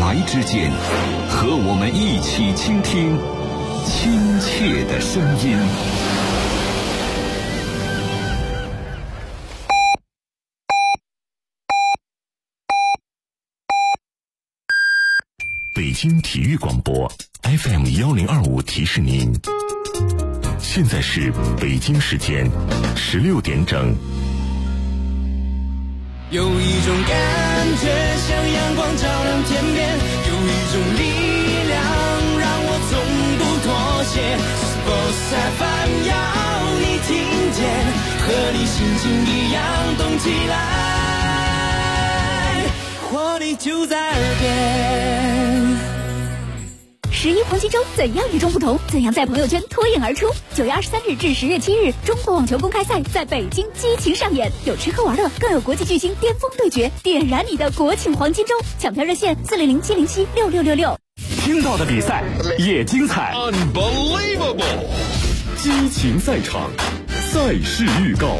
白之间，和我们一起倾听亲切的声音。 北京体育广播 FM1025 提示您，现在是北京时间16点整。 有一种感觉像阳光照亮天边，有一种力量让我从不妥协。Sports FM 要你听见，和你心情一样动起来，活力就在耳边。 11黄金周怎样与众不同？怎样在朋友圈脱颖而出？9月23日至10月7日，中国网球公开赛在北京激情上演，有吃喝玩乐，更有国际巨星巅峰对决，点燃你的国庆黄金周！抢票热线400-707-6666。 听到的比赛也精彩 Unbelievable！ 激情赛场，赛事预告。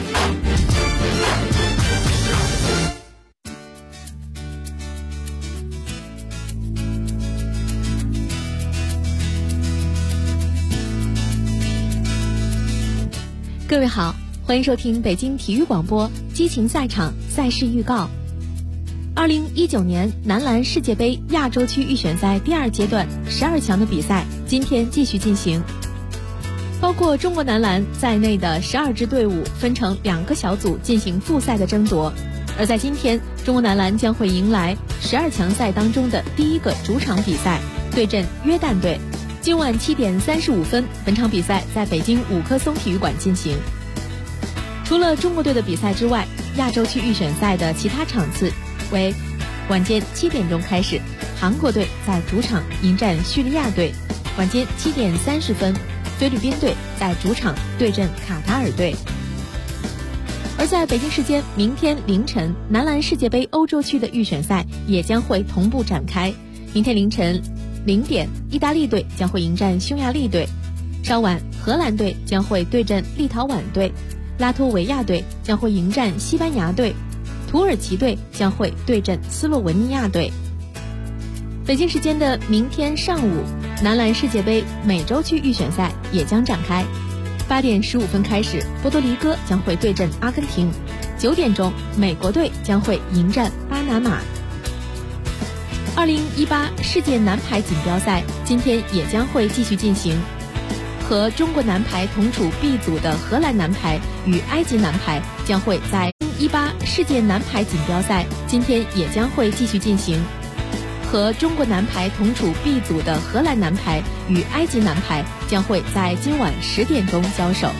各位好，欢迎收听北京体育广播激情赛场赛事预告。2019年男篮世界杯亚洲区预选赛第2阶段12强的比赛今天继续进行，包括中国男篮在内的12支队伍分成2个小组进行复赛的争夺。而在今天，中国男篮将会迎来12强赛当中的第一个主场比赛，对阵约旦队。今晚7点35分，本场比赛在北京5棵松体育馆进行。除了中国队的比赛之外，亚洲区预选赛的其他场次为晚间7点钟开始，韩国队在主场迎战叙利亚队；晚间7点30分，菲律宾队在主场对阵卡塔尔队。而在北京时间明天凌晨，男篮世界杯欧洲区的预选赛也将会同步展开。明天凌晨0点，意大利队将会迎战匈牙利队；稍晚，荷兰队将会对阵立陶宛队，拉脱维亚队将会迎战西班牙队，土耳其队将会对阵斯洛文尼亚队。北京时间的明天上午，男篮世界杯美洲区预选赛也将展开。8点15分开始，波多黎各将会对阵阿根廷；9点钟，美国队将会迎战巴拿马。2018世界男排锦标赛今天也将会继续进行，和中国男排同处 B 组的荷兰男排与埃及男排将会在2018世界男排锦标赛今天也将会继续进行，和中国男排同处 B 组的荷兰男排与埃及男排将会在今晚10点钟交手。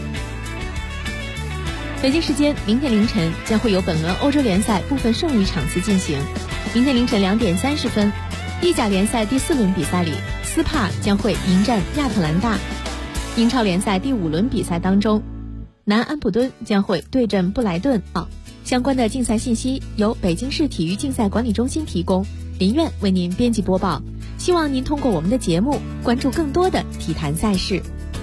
北京时间明天凌晨将会有本轮欧洲联赛部分剩余场次进行。明天凌晨2点30分，意甲联赛第4轮比赛里，斯帕将会迎战亚特兰大；英超联赛第5轮比赛当中，南安普敦将会对阵布莱顿。相关的竞赛信息由北京市体育竞赛管理中心提供，林苑为您编辑播报。希望您通过我们的节目关注更多的体坛赛事。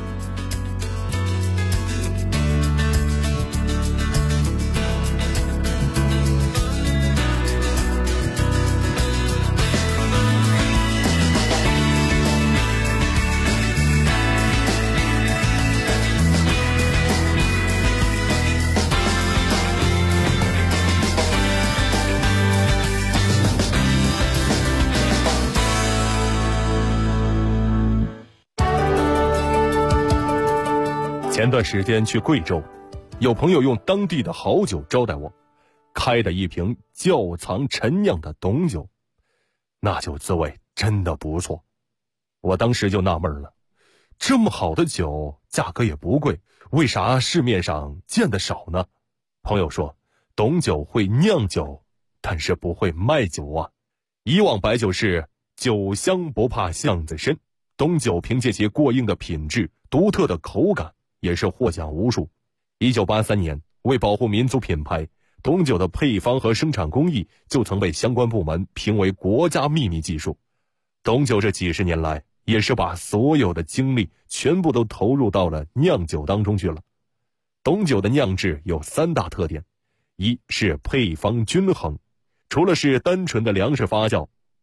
前段时间去贵州，有朋友用当地的好酒招待我，开的一瓶窖藏陈酿的董酒，那酒滋味真的不错。我当时就纳闷了，这么好的酒价格也不贵，为啥市面上见得少呢？朋友说，董酒会酿酒，但是不会卖酒啊。以往白酒是酒香不怕巷子深，董酒凭借其过硬的品质、独特的口感，也是获奖无数。1983年，为保护民族品牌，董酒的配方和生产工艺就曾被相关部门评为国家秘密技术。董酒这几十年来，也是把所有的精力全部都投入到了酿酒当中去了。董酒的酿制有3大特点：一是配方均衡，除了是单纯的粮食发酵，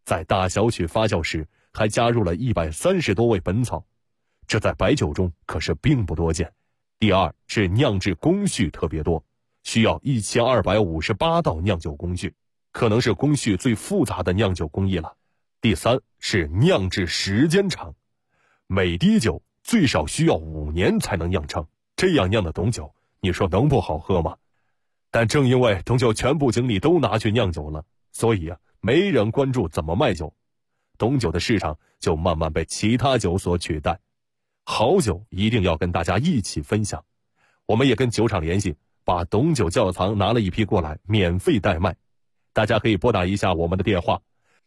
在大小曲发酵时还加入了130多味本草，这在白酒中可是并不多见。第二是酿制工序特别多，需要1258道酿酒工序，可能是工序最复杂的酿酒工艺了。第三是酿制时间长，每滴酒最少需要5年才能酿成，这样酿的董酒，你说能不好喝吗？但正因为董酒全部精力都拿去酿酒了，所以没人关注怎么卖酒，董酒的市场就慢慢被其他酒所取代。好酒一定要跟大家一起分享，我们也跟酒厂联系，把董酒窖藏拿了一批过来，免费代卖。大家可以拨打一下我们的电话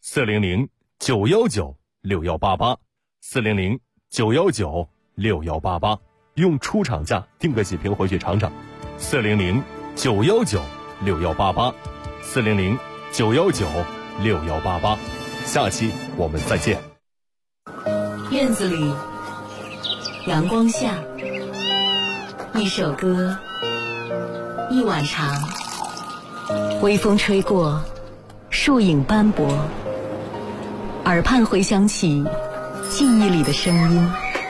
400-919-6188 400-919-6188，用出厂价订个几瓶回去尝尝。400-919-6188 400-919-6188，下期我们再见。 院子里，阳光下，一首歌，一碗茶，微风吹过，树影斑驳，耳畔回响起记忆里的声音。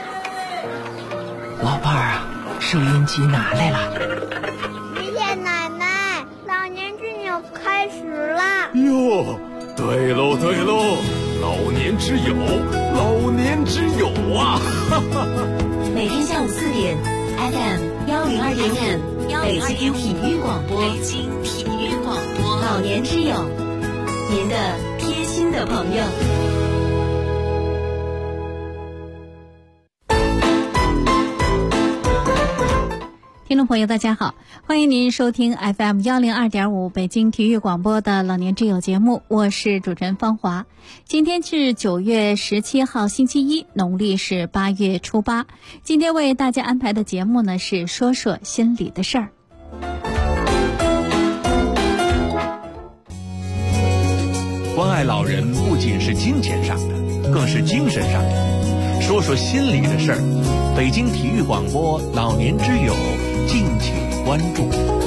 老伴儿啊，收音机拿来了。 爷爷奶奶，老年之友开始了。 哟，对喽对喽，老年之友，老年之友啊！ 每天下午4点 ，FM 102.5，北京体育广播，北京体育广播，老年之友，您的贴心的朋友。 听众朋友大家好，欢迎您收听 FM 102.5北京体育广播的老年之友节目，我是主持人方华。今天是9月17号星期一，农历是8月初8。今天为大家安排的节目呢是说说心里的事儿。 关爱老人不仅是金钱上的，更是精神上的。说说心里的事儿，北京体育广播老年之友，敬请关注。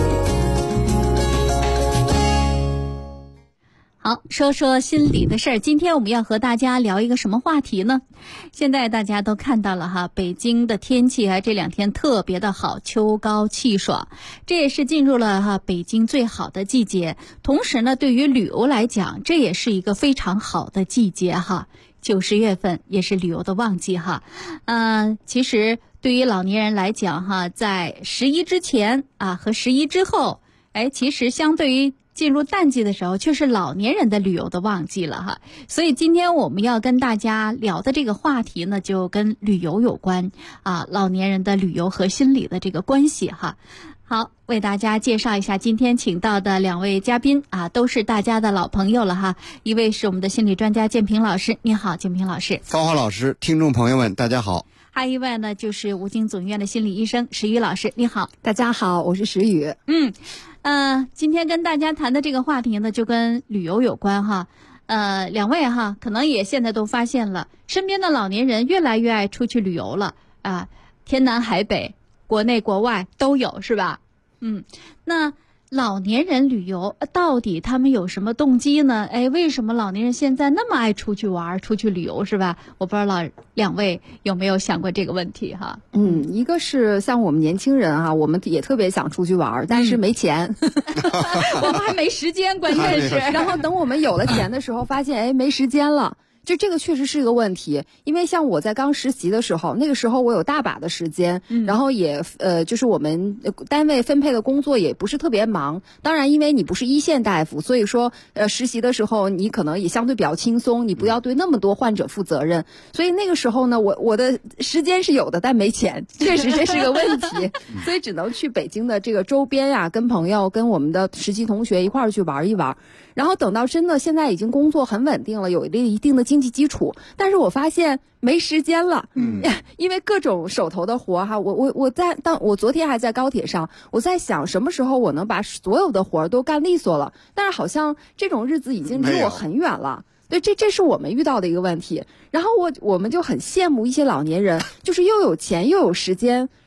好，说说心里的事儿。今天我们要和大家聊一个什么话题呢？现在大家都看到了哈，北京的天气这2天特别的好，秋高气爽，这也是进入了北京最好的季节。同时呢，对于旅游来讲，这也是一个非常好的季节哈。9、10月份也是旅游的旺季哈。其实对于老年人来讲哈，在11之前和11之后，其实相对于进入淡季的时候，却是老年人的旅游的旺季了哈。所以今天我们要跟大家聊的这个话题呢，就跟旅游有关老年人的旅游和心理的这个关系哈。好，为大家介绍一下今天请到的2位嘉宾都是大家的老朋友了哈。一位是我们的心理专家建平老师，你好，建平老师。 芳华老师，听众朋友们，大家好。 还有一位呢，就是吴京总医院的心理医生石宇老师，你好。 大家好，我是石宇。 今天跟大家谈的这个话题呢，就跟旅游有关哈。2位哈，可能也现在都发现了，身边的老年人越来越爱出去旅游了天南海北，国内国外都有，是吧？那老年人旅游到底他们有什么动机呢？为什么老年人现在那么爱出去玩、出去旅游，是吧？我不知道2位有没有想过这个问题哈？ 一个是像我们年轻人我们也特别想出去玩，但是没钱， 我们还没时间，关键是， 然后等我们有了钱的时候，发现没时间了。就这个确实是一个问题，因为像我在刚实习的时候，那个时候我有大把的时间，然后也就是我们单位分配的工作也不是特别忙。当然，因为你不是一线大夫，所以说实习的时候你可能也相对比较轻松，你不要对那么多患者负责任。所以那个时候呢，我的时间是有的，但没钱，确实这是个问题，所以只能去北京的这个周边跟朋友、跟我们的实习同学一块儿去玩一玩。然后等到真的现在已经工作很稳定了，有一定的经济基础，但是我发现没时间了，因为各种手头的活我昨天还在高铁上，我在想什么时候我能把所有的活都干利索了，但是好像这种日子已经离我很远了。对，这是我们遇到的一个问题。然后我们就很羡慕一些老年人，就是又有钱又有时间。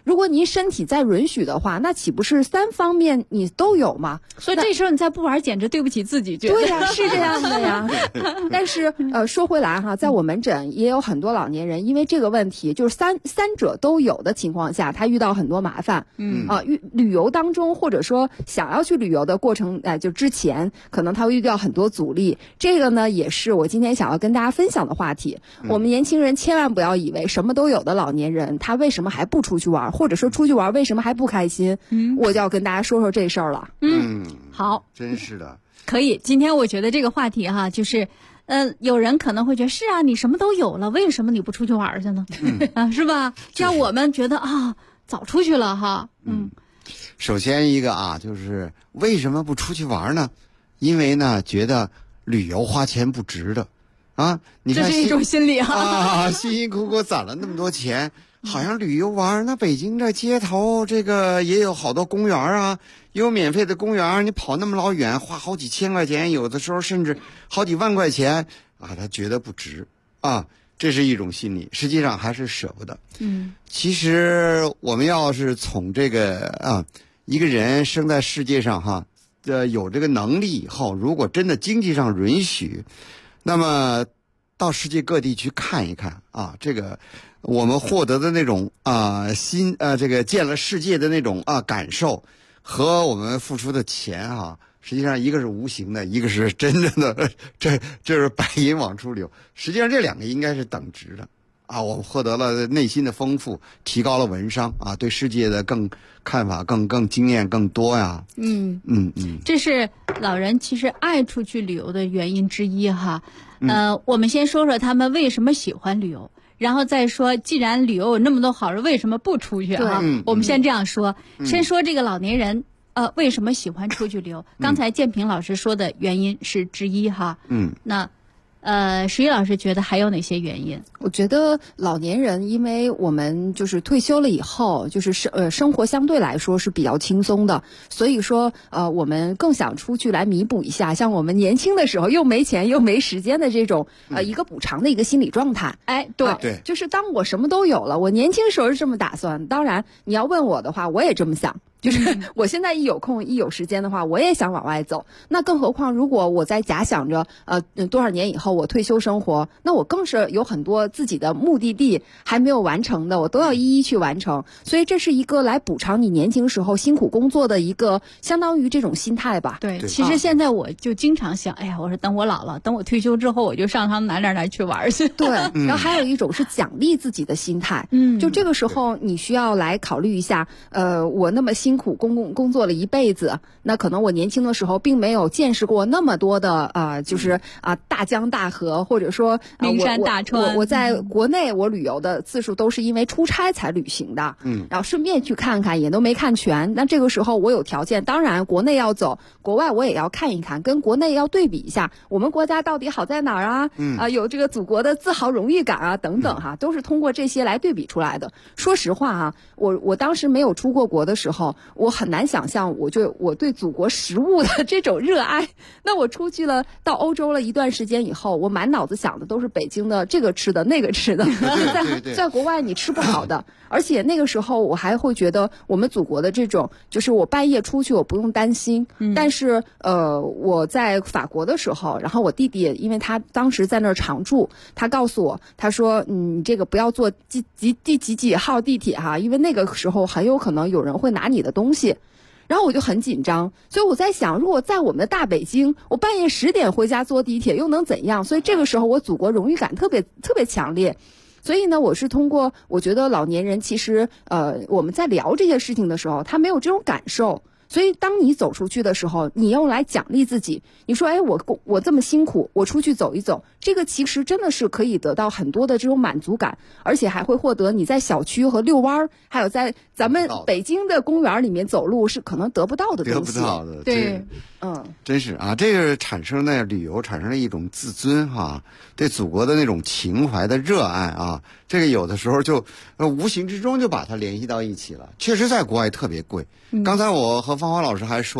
如果您身体再允许的话，那岂不是3方面你都有吗？ 所以这时候你再不玩，简直对不起自己，觉得对呀，是这样的呀。但是说回来哈，在我门诊也有很多老年人，因为这个问题，就是三者都有的情况下，他遇到很多麻烦。旅游当中，或者说想要去旅游的过程，就之前可能他会遇到很多阻力。这个呢，也是我今天想要跟大家分享的话题。我们年轻人千万不要以为什么都有的老年人，他为什么还不出去玩，或者说出去玩为什么还不开心？我就要跟大家说说这事儿了。 好， 真是的， 可以。今天我觉得这个话题哈，就是有人可能会觉得是啊，你什么都有了，为什么你不出去玩去呢？是吧？让我们觉得啊，早出去了哈。 首先一个啊，就是为什么不出去玩呢？因为呢，觉得旅游花钱不值得啊。你看， 这是一种心理啊，辛辛苦苦攒了那么多钱，好像旅游玩，那北京这街头这个也有好多公园啊，有免费的公园，你跑那么老远，花好几千块钱，有的时候甚至好几万块钱啊，他觉得不值啊。这是一种心理，实际上还是舍不得。其实我们要是从这个一个人生在世界上哈，有这个能力以后，如果真的经济上允许，那么到世界各地去看一看啊，这个我们获得的那种这个见了世界的那种感受，和我们付出的钱哈。实际上一个是无形的，一个是真正的，这是白银往出流。实际上这两个应该是等值的啊！我们获得了内心的丰富，提高了文商啊，对世界的看法更经验更多呀。 这是老人其实爱出去旅游的原因之一哈。我们先说说他们为什么喜欢旅游，然后再说既然旅游有那么多好处，为什么不出去哈？我们先这样说，先说这个老年人。为什么喜欢出去旅游？刚才建平老师说的原因是之一哈。那石玉老师觉得还有哪些原因？ 我觉得老年人，因为我们就是退休了以后，就是生活相对来说是比较轻松的，所以说我们更想出去来弥补一下，像我们年轻的时候又没钱又没时间的这种一个补偿的一个心理状态。 对， 就是当我什么都有了，我年轻时候是这么打算。当然，你要问我的话，我也这么想。就是我现在一有空一有时间的话，我也想往外走。那更何况，如果我在假想着多少年以后我退休生活，那我更是有很多自己的目的地还没有完成的，我都要一一去完成。所以这是一个来补偿你年轻时候辛苦工作的一个相当于这种心态吧。 对，其实现在我就经常想，哎呀，我说等我老了，等我退休之后，我就上他们哪去玩去。 对，然后还有一种是奖励自己的心态。就这个时候你需要来考虑一下，我那么辛苦工作了一辈子，那可能我年轻的时候并没有见识过那么多的就是大江大河，或者说名山大川。 我在国内我旅游的次数都是因为出差才旅行的，然后顺便去看看也都没看全。那这个时候我有条件，当然国内要走，国外我也要看一看，跟国内要对比一下，我们国家到底好在哪儿啊？有这个祖国的自豪荣誉感啊等等哈，都是通过这些来对比出来的。说实话啊，我当时没有出过国的时候，我很难想象我对祖国食物的这种热爱。那我出去了到欧洲了一段时间以后，我满脑子想的都是北京的这个吃的那个吃的，在国外你吃不好的。而且那个时候我还会觉得我们祖国的这种，就是我半夜出去我不用担心。但是我在法国的时候，然后我弟弟因为他当时在那儿常住，他告诉我，他说你这个不要坐第几号地铁哈，因为那个时候很有可能有人会拿你的东西。然后我就很紧张，所以我在想，如果在我们的大北京，我半夜10点回家坐地铁又能怎样？所以这个时候我祖国荣誉感特别强烈。所以呢，我是通过我觉得老年人其实我们在聊这些事情的时候，他没有这种感受。所以当你走出去的时候，你用来奖励自己，你说哎，我这么辛苦，我出去走一走，这个其实真的是可以得到很多的这种满足感，而且还会获得你在小区和遛弯，还有在咱们北京的公园里面走路是可能得不到的东西。 得不到的， 对， 真是啊，这个产生的旅游产生了一种自尊哈，对祖国的那种情怀的热爱啊，这个有的时候就无形之中就把它联系到一起了。确实在国外特别贵。刚才我和芳华老师还说的，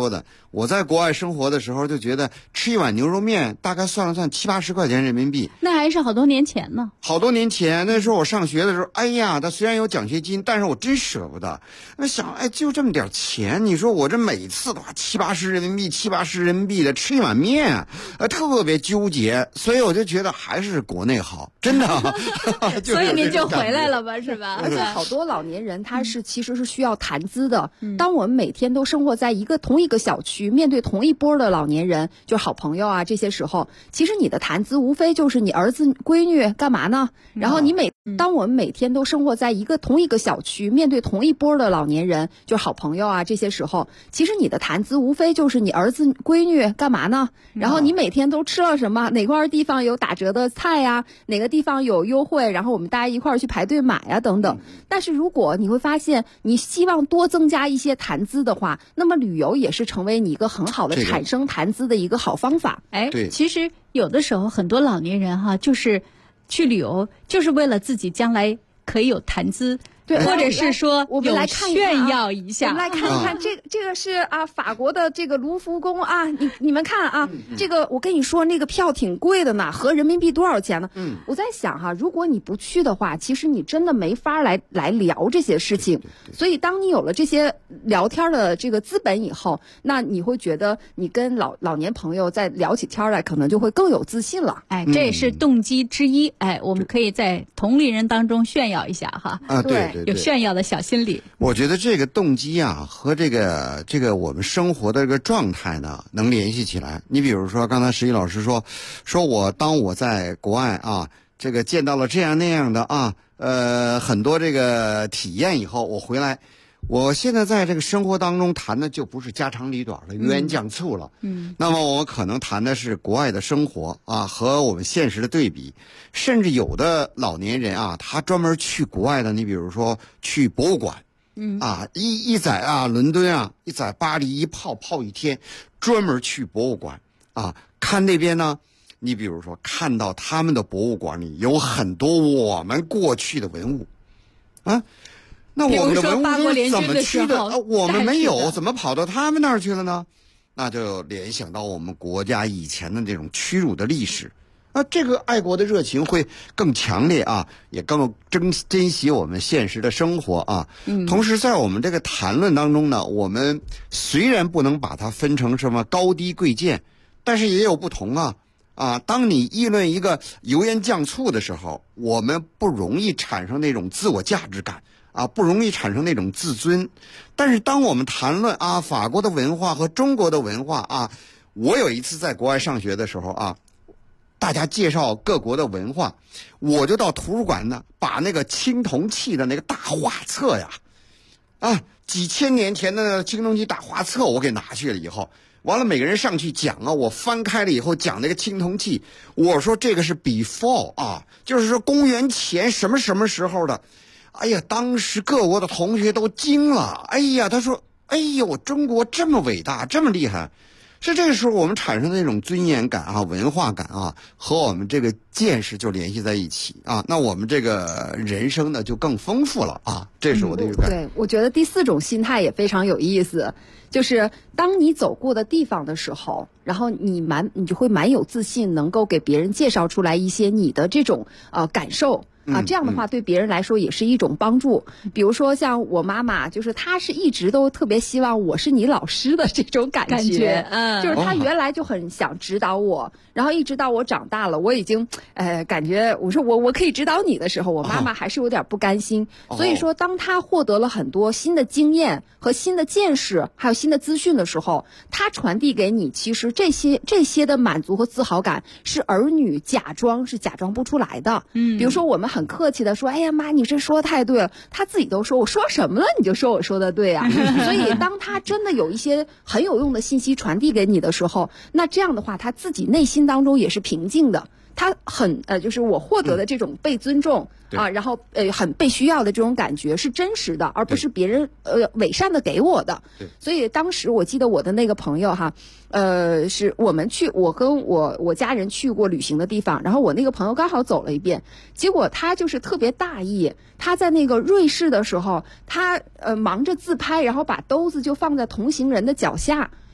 我在国外生活的时候就觉得吃一碗牛肉面大概算了算70-80块钱人民币。 那还是好多年前呢。 好多年前，那时候我上学的时候，哎呀，他虽然有奖学金，但是我真舍不得。那想，哎，就这么点钱，你说我这每次的话70-80人民币，70-80人民币的吃一碗面，特别纠结。所以我就觉得还是国内好，真的。 所以您就回来了吧，是吧？ 而且好多老年人他是其实是需要谈资的。当我们每天都生活在同一个小区，面对同一波的老年人，就是好朋友啊，这些时候，其实你的谈资无非就是你儿子闺女干嘛呢？然后当我们每天都生活在同一个小区，面对同一波的老年人，就是好朋友啊，这些时候，其实你的谈资无非就是你儿子闺女干嘛呢？然后你每天都吃了什么？哪块地方有打折的菜呀？哪个地方有优惠？然后我们大家一块儿去排队买呀，等等。但是如果你会发现，你希望多增加一些谈资的话，那么旅游也是成为你一个很好的产生谈资的一个好方法。 其实有的时候很多老年人哈，就是去旅游就是为了自己将来可以有谈资。 对， 或者是说我们来看炫耀一下， 我们来看一看，这个是法国的这个卢浮宫啊，你们看啊，这个我跟你说那个票挺贵的呢，合人民币多少钱呢？我在想哈，如果你不去的话，其实你真的没法来聊这些事情。所以当你有了这些聊天的这个资本以后，那你会觉得你跟老年朋友在聊起天来，可能就会更有自信了。 这也是动机之一。我们可以在同龄人当中炫耀一下哈。 对。 有炫耀的小心理。 我觉得这个动机啊和这个我们生活的这个状态呢能联系起来。你比如说刚才石一老师说当我在国外啊，这个见到了这样那样的很多这个体验以后，我回来，我现在在这个生活当中谈的就不是家长里短了，油盐酱醋了。那么我可能谈的是国外的生活啊和我们现实的对比，甚至有的老年人啊，他专门去国外的，你比如说去博物馆，一在伦敦啊，一在巴黎一泡一天，专门去博物馆啊看那边呢。你比如说看到他们的博物馆里有很多我们过去的文物啊。那我们的文物是怎么去的？我们没有，怎么跑到他们那儿去了呢？那就联想到我们国家以前的这种屈辱的历史这个爱国的热情会更强烈也更珍惜我们现实的生活同时在我们这个谈论当中呢，我们虽然不能把它分成什么高低贵贱，但是也有不同当你议论一个油盐酱醋的时候，我们不容易产生那种自我价值感不容易产生那种自尊。但是当我们谈论法国的文化和中国的文化我有一次在国外上学的时候大家介绍各国的文化，我就到图书馆呢，把那个青铜器的那个大画册呀几千年前的那个青铜器大画册我给拿去了以后，完了每个人上去讲我翻开了以后讲那个青铜器，我说这个是 before 就是说公元前什么什么时候的。哎呀，当时各国的同学都惊了。哎呀，他说：“哎呦，中国这么伟大，这么厉害。”是这个时候我们产生的那种尊严感文化感和我们这个见识就联系在一起那我们这个人生呢就更丰富了这是我的一个感觉。 对，我觉得第4种心态也非常有意思，就是当你走过的地方的时候，然后你就会蛮有自信，能够给别人介绍出来一些你的这种感受。这样的话对别人来说也是一种帮助。比如说像我妈妈，就是她是一直都特别希望我是你老师的这种感觉，就是她原来就很想指导我，然后一直到我长大了，我已经感觉我说我可以指导你的时候，我妈妈还是有点不甘心。所以说当她获得了很多新的经验和新的见识还有新的资讯的时候，她传递给你，其实这些的满足和自豪感是儿女假装不出来的。比如说我们很客气的说，哎呀妈，你这说太对了，他自己都说我说什么了，你就说我说的对所以当他真的有一些很有用的信息传递给你的时候，那这样的话他自己内心当中也是平静的，他很就是我获得的这种被尊重然后很被需要的这种感觉是真实的，而不是别人伪善的给我的。所以当时我记得我的那个朋友是我跟我家人去过旅行的地方，然后我那个朋友刚好走了一遍，结果他就是特别大意，他在那个瑞士的时候，他忙着自拍，然后把兜子就放在同行人的脚下。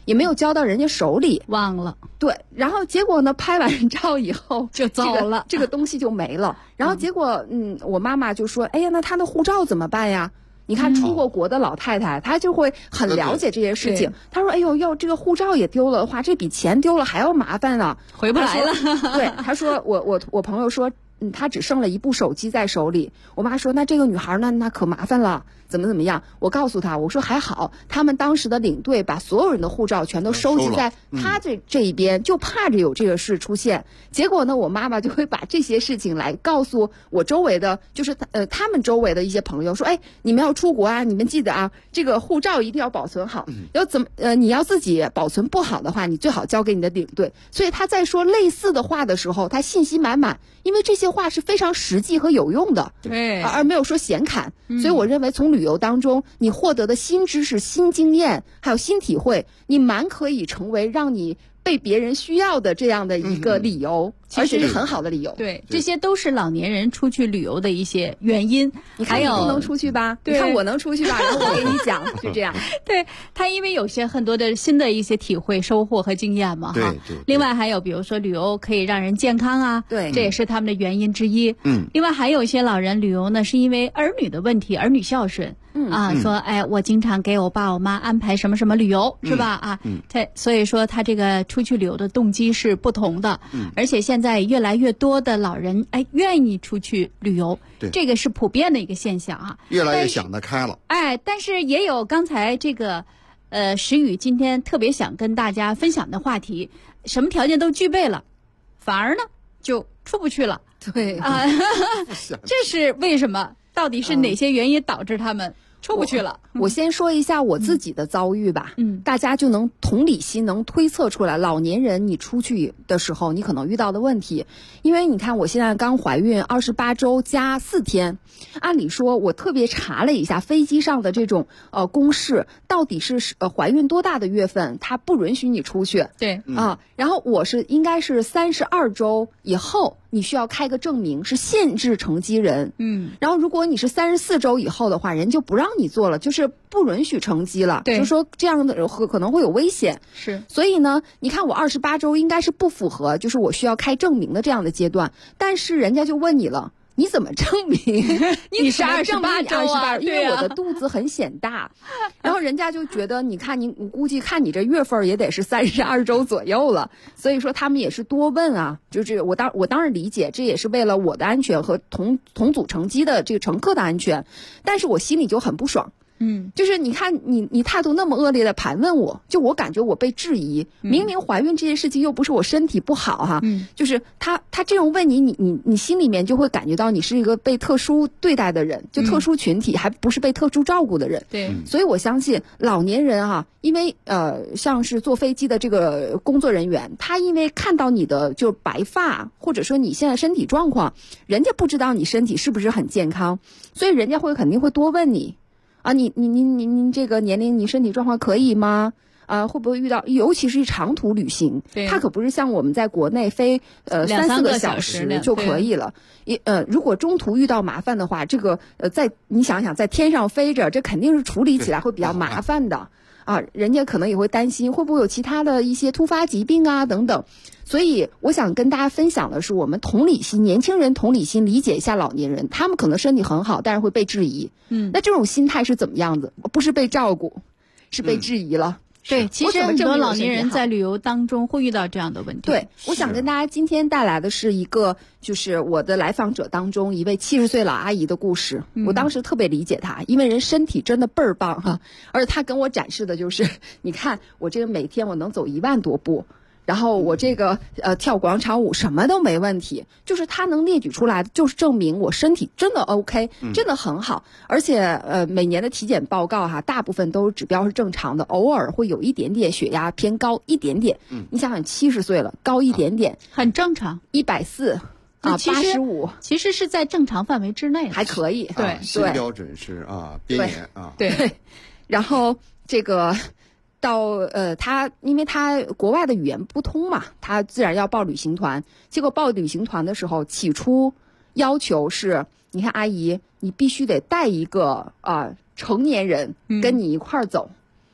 也没有交到人家手里， 忘了。 对，然后结果呢，拍完照以后就走了， 这个东西就没了。然后结果，我妈妈就说：“哎呀，那她的护照怎么办呀？”你看出过国的老太太，她就会很了解这些事情。她说：“哎呦，要这个护照也丢了的话，这比钱丢了还要麻烦呢， 回不来了。” 对，她说我朋友说，她只剩了一部手机在手里。我妈说：“那这个女孩呢，那可麻烦了。”怎么样？我告诉他，我说还好，他们当时的领队把所有人的护照全都收集在他这一边，就怕着有这个事出现。结果呢，我妈妈就会把这些事情来告诉我周围的，就是他们周围的一些朋友，说，哎，你们要出国啊，你们记得啊，这个护照一定要保存好。你要自己保存不好的话，你最好交给你的领队。所以他在说类似的话的时候，他信心满满，因为这些话是非常实际和有用的， 对， 而没有说闲侃。所以我认为从旅游当中你获得的新知识、新经验还有新体会，你蛮可以成为让你被别人需要的这样的一个理由，而且是很好的理由。 对，这些都是老年人出去旅游的一些原因。 你看你不能出去吧？你看我能出去吧？然后我给你讲，就这样。 对，他因为有些很多的新的一些体会、收获和经验嘛，哈。 对。 另外还有比如说旅游可以让人健康啊， 对， 这也是他们的原因之一。另外还有一些老人旅游呢，是因为儿女的问题，儿女孝顺。说哎，我经常给我爸我妈安排什么什么旅游，是吧？所以说他这个出去旅游的动机是不同的。而且现在越来越多的老人愿意出去旅游，这个是普遍的一个现象啊， 越来越想得开了。 但是也有刚才这个石宇今天特别想跟大家分享的话题，什么条件都具备了，反而呢就出不去了。 对这是为什么？到底是哪些原因导致他们出不去了？ 我先说一下我自己的遭遇吧，大家就能同理心能推测出来，老年人你出去的时候你可能遇到的问题。因为你看我现在刚怀孕28周加4天，按理说我特别查了一下飞机上的这种公示，到底是怀孕多大的月份它不允许你出去。 对然后我是应该是32周以后你需要开个证明，是限制乘机人。然后如果你是34周以后的话，人就不让你做了，就是不允许乘机了。 对， 就说这样的可能会有危险。 是， 所以呢，你看我28周应该是不符合，就是我需要开证明的这样的阶段。但是人家就问你了，你怎么证明？ 你是28周啊？ 因为我的肚子很显大，然后人家就觉得，你看我估计看你这月份也得是32周左右了，所以说他们也是多问啊。就是我当然理解，这也是为了我的安全和同组乘机的这个乘客的安全，但是我心里就很不爽。就是你看你态度那么恶劣的盘问我，就我感觉我被质疑。明明怀孕这件事情又不是我身体不好哈，就是他这种问你心里面就会感觉到你是一个被特殊对待的人，就特殊群体，还不是被特殊照顾的人。 对， 所以我相信老年人啊，因为像是坐飞机的这个工作人员，他因为看到你的就白发，或者说你现在身体状况，人家不知道你身体是不是很健康，所以人家肯定会多问你。您这个年龄，你身体状况可以吗？会不会遇到，尤其是长途旅行，它可不是像我们在国内飞3-4个小时就可以了。如果中途遇到麻烦的话，这个你想想，在天上飞着，这肯定是处理起来会比较麻烦的啊。人家可能也会担心会不会有其他的一些突发疾病啊等等。所以我想跟大家分享的是，我们同理心，年轻人同理心，理解一下老年人，他们可能身体很好，但是会被质疑。那这种心态是怎么样子？不是被照顾，是被质疑了。 对，其实很多老年人在旅游当中会遇到这样的问题。 对，我想跟大家今天带来的是一个，就是我的来访者当中一位70岁老阿姨的故事。我当时特别理解她，因为人身体真的倍儿棒哈，而且她跟我展示的就是，你看我这个每天我能走1万多步。然后我这个跳广场舞什么都没问题，就是他能列举出来的，就是证明我身体真的 OK，真的很好。而且每年的体检报告哈，大部分都指标是正常的，偶尔会有一点点血压偏高一点点。你想想70岁了，高一点点很正常 ，140啊85， 其实是在正常范围之内， 还可以。 对， 新标准是边缘啊。 对，然后这个。到因为他国外的语言不通嘛，他自然要报旅行团。结果报旅行团的时候，起初要求是，你看阿姨，你必须得带一个成年人跟你一块儿走。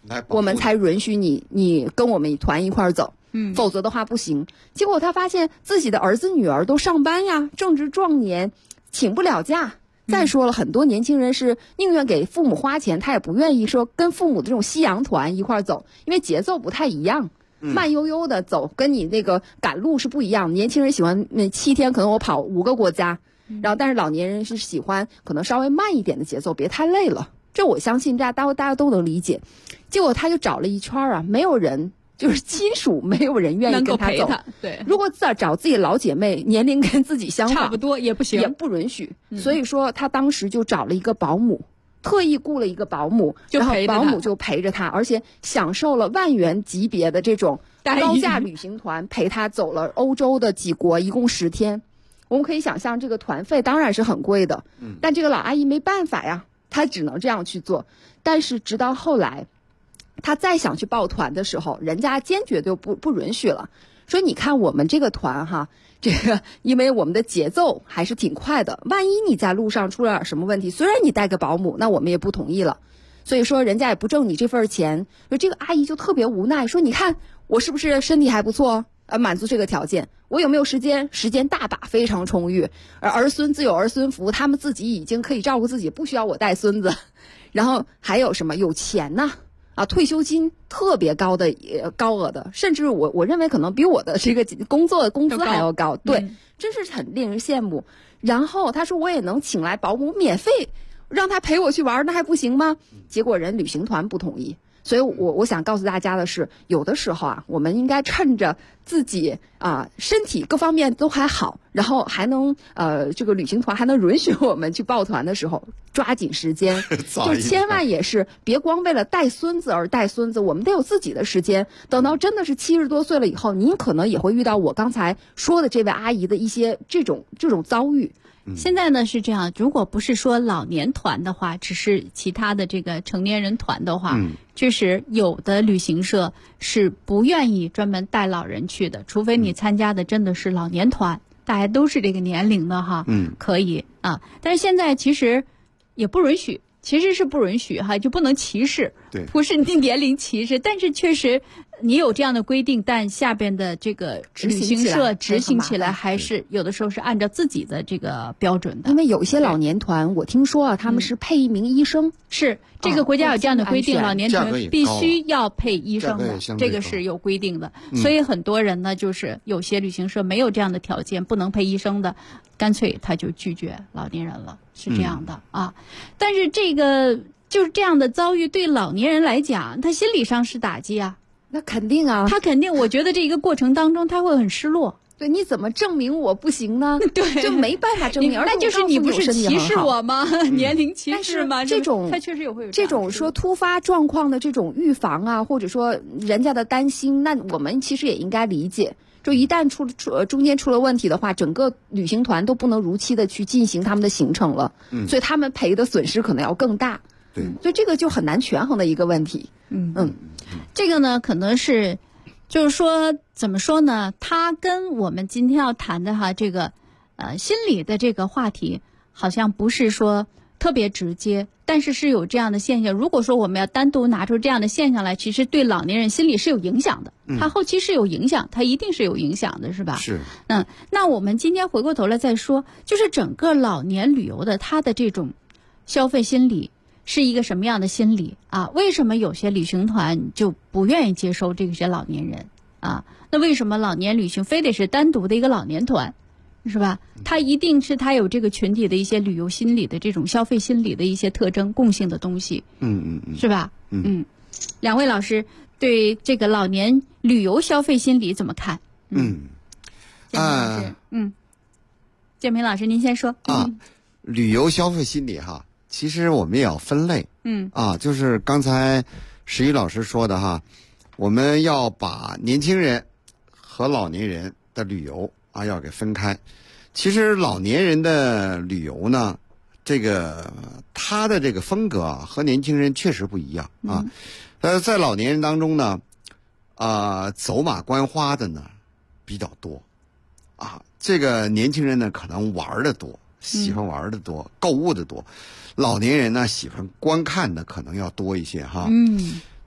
我们才允许你跟我们团一块儿走。否则的话不行。结果他发现自己的儿子女儿都上班呀，正值壮年，请不了假。再说了，很多年轻人是宁愿给父母花钱，他也不愿意说跟父母的这种夕阳团一块儿走，因为节奏不太一样。慢悠悠的走，跟你那个赶路是不一样。年轻人喜欢那7天，可能我跑5个国家，然后但是老年人是喜欢可能稍微慢一点的节奏，别太累了。这我相信大家都能理解。结果他就找了一圈啊，没有人。就是亲属没有人愿意跟他走， 对。 如果找自己老姐妹，年龄跟自己相仿， 差不多也不行， 也不允许。所以说，他当时就找了一个保姆，特意雇了一个保姆，然后保姆就陪着他，而且享受了万元级别的这种高价旅行团，陪他走了欧洲的几国，一共10天。我们可以想象，这个团费当然是很贵的，但这个老阿姨没办法呀，她只能这样去做。但是直到后来。他再想去报团的时候，人家坚决就不允许了，说你看我们这个团哈，这个因为我们的节奏还是挺快的，万一你在路上出了点什么问题，虽然你带个保姆，那我们也不同意了。所以说人家也不挣你这份钱，说这个阿姨就特别无奈，说你看我是不是身体还不错，满足这个条件，我有没有时间？时间大把，非常充裕，而儿孙自有儿孙福，他们自己已经可以照顾自己，不需要我带孙子。然后还有什么有钱呢？退休金特别高的高额的，甚至我认为可能比我的这个工作的工资还要高，对，真是很令人羡慕。然后他说我也能请来保姆免费让他陪我去玩，那还不行吗？结果人旅行团不同意。所以我想告诉大家的是，有的时候啊，我们应该趁着自己身体各方面都还好，然后还能这个旅行团还能允许我们去报团的时候，抓紧时间，就千万也是别光为了带孙子而带孙子，我们得有自己的时间。等到真的是70多岁了以后，您可能也会遇到我刚才说的这位阿姨的一些这种遭遇。 现在呢是这样，如果不是说老年团的话，只是其他的这个成年人团的话，确实有的旅行社是不愿意专门带老人去的，除非你参加的真的是老年团，大家都是这个年龄的哈，可以啊。但是现在其实也不允许，其实是不允许哈，就不能歧视， 对， 不是年龄歧视，但是确实你有这样的规定，但下边的这个旅行社执行起来还是有的时候是按照自己的这个标准的。 因为有一些老年团，我听说他们是配一名医生， 是这个国家有这样的规定，老年团必须要配医生的，这个是有规定的。所以很多人呢，就是有些旅行社没有这样的条件，不能配医生的，干脆他就拒绝老年人了，是这样的啊。但是这个就是这样的遭遇，对老年人来讲，他心理上是打击啊。 那肯定啊， 他肯定，我觉得这个过程当中他会很失落。 对，你怎么证明我不行呢？ 对， 就没办法证明。 那就是你不是歧视我吗？年龄歧视吗？ 这种他确实也会有这种说突发状况的这种预防啊，或者说人家的担心，那我们其实也应该理解。就一旦中间出了问题的话，整个旅行团都不能如期的去进行他们的行程了，所以他们赔的损失可能要更大。 对， 所以这个就很难权衡的一个问题。 这个呢，可能是，就是说怎么说呢？它跟我们今天要谈的哈，这个心理的这个话题，好像不是说特别直接，但是是有这样的现象。如果说我们要单独拿出这样的现象来，其实对老年人心理是有影响的，它后期是有影响，它一定是有影响的，是吧？ 是。 那我们今天回过头来再说，就是整个老年旅游的它的这种消费心理。是一个什么样的心理啊？为什么有些旅行团就不愿意接收这些老年人啊？那为什么老年旅行非得是单独的一个老年团，是吧？它一定是它有这个群体的一些旅游心理的这种消费心理的一些特征、共性的东西，是吧？两位老师对这个老年旅游消费心理怎么看？建平老师，您先说旅游消费心理哈。其实我们也要分类，就是刚才石一老师说的哈，我们要把年轻人和老年人的旅游要给分开。其实老年人的旅游呢，这个他的这个风格和年轻人确实不一样啊。在老年人当中呢，走马观花的呢比较多啊，这个年轻人呢可能玩的多，喜欢玩的多，购物的多。老年人呢喜欢观看的可能要多一些哈。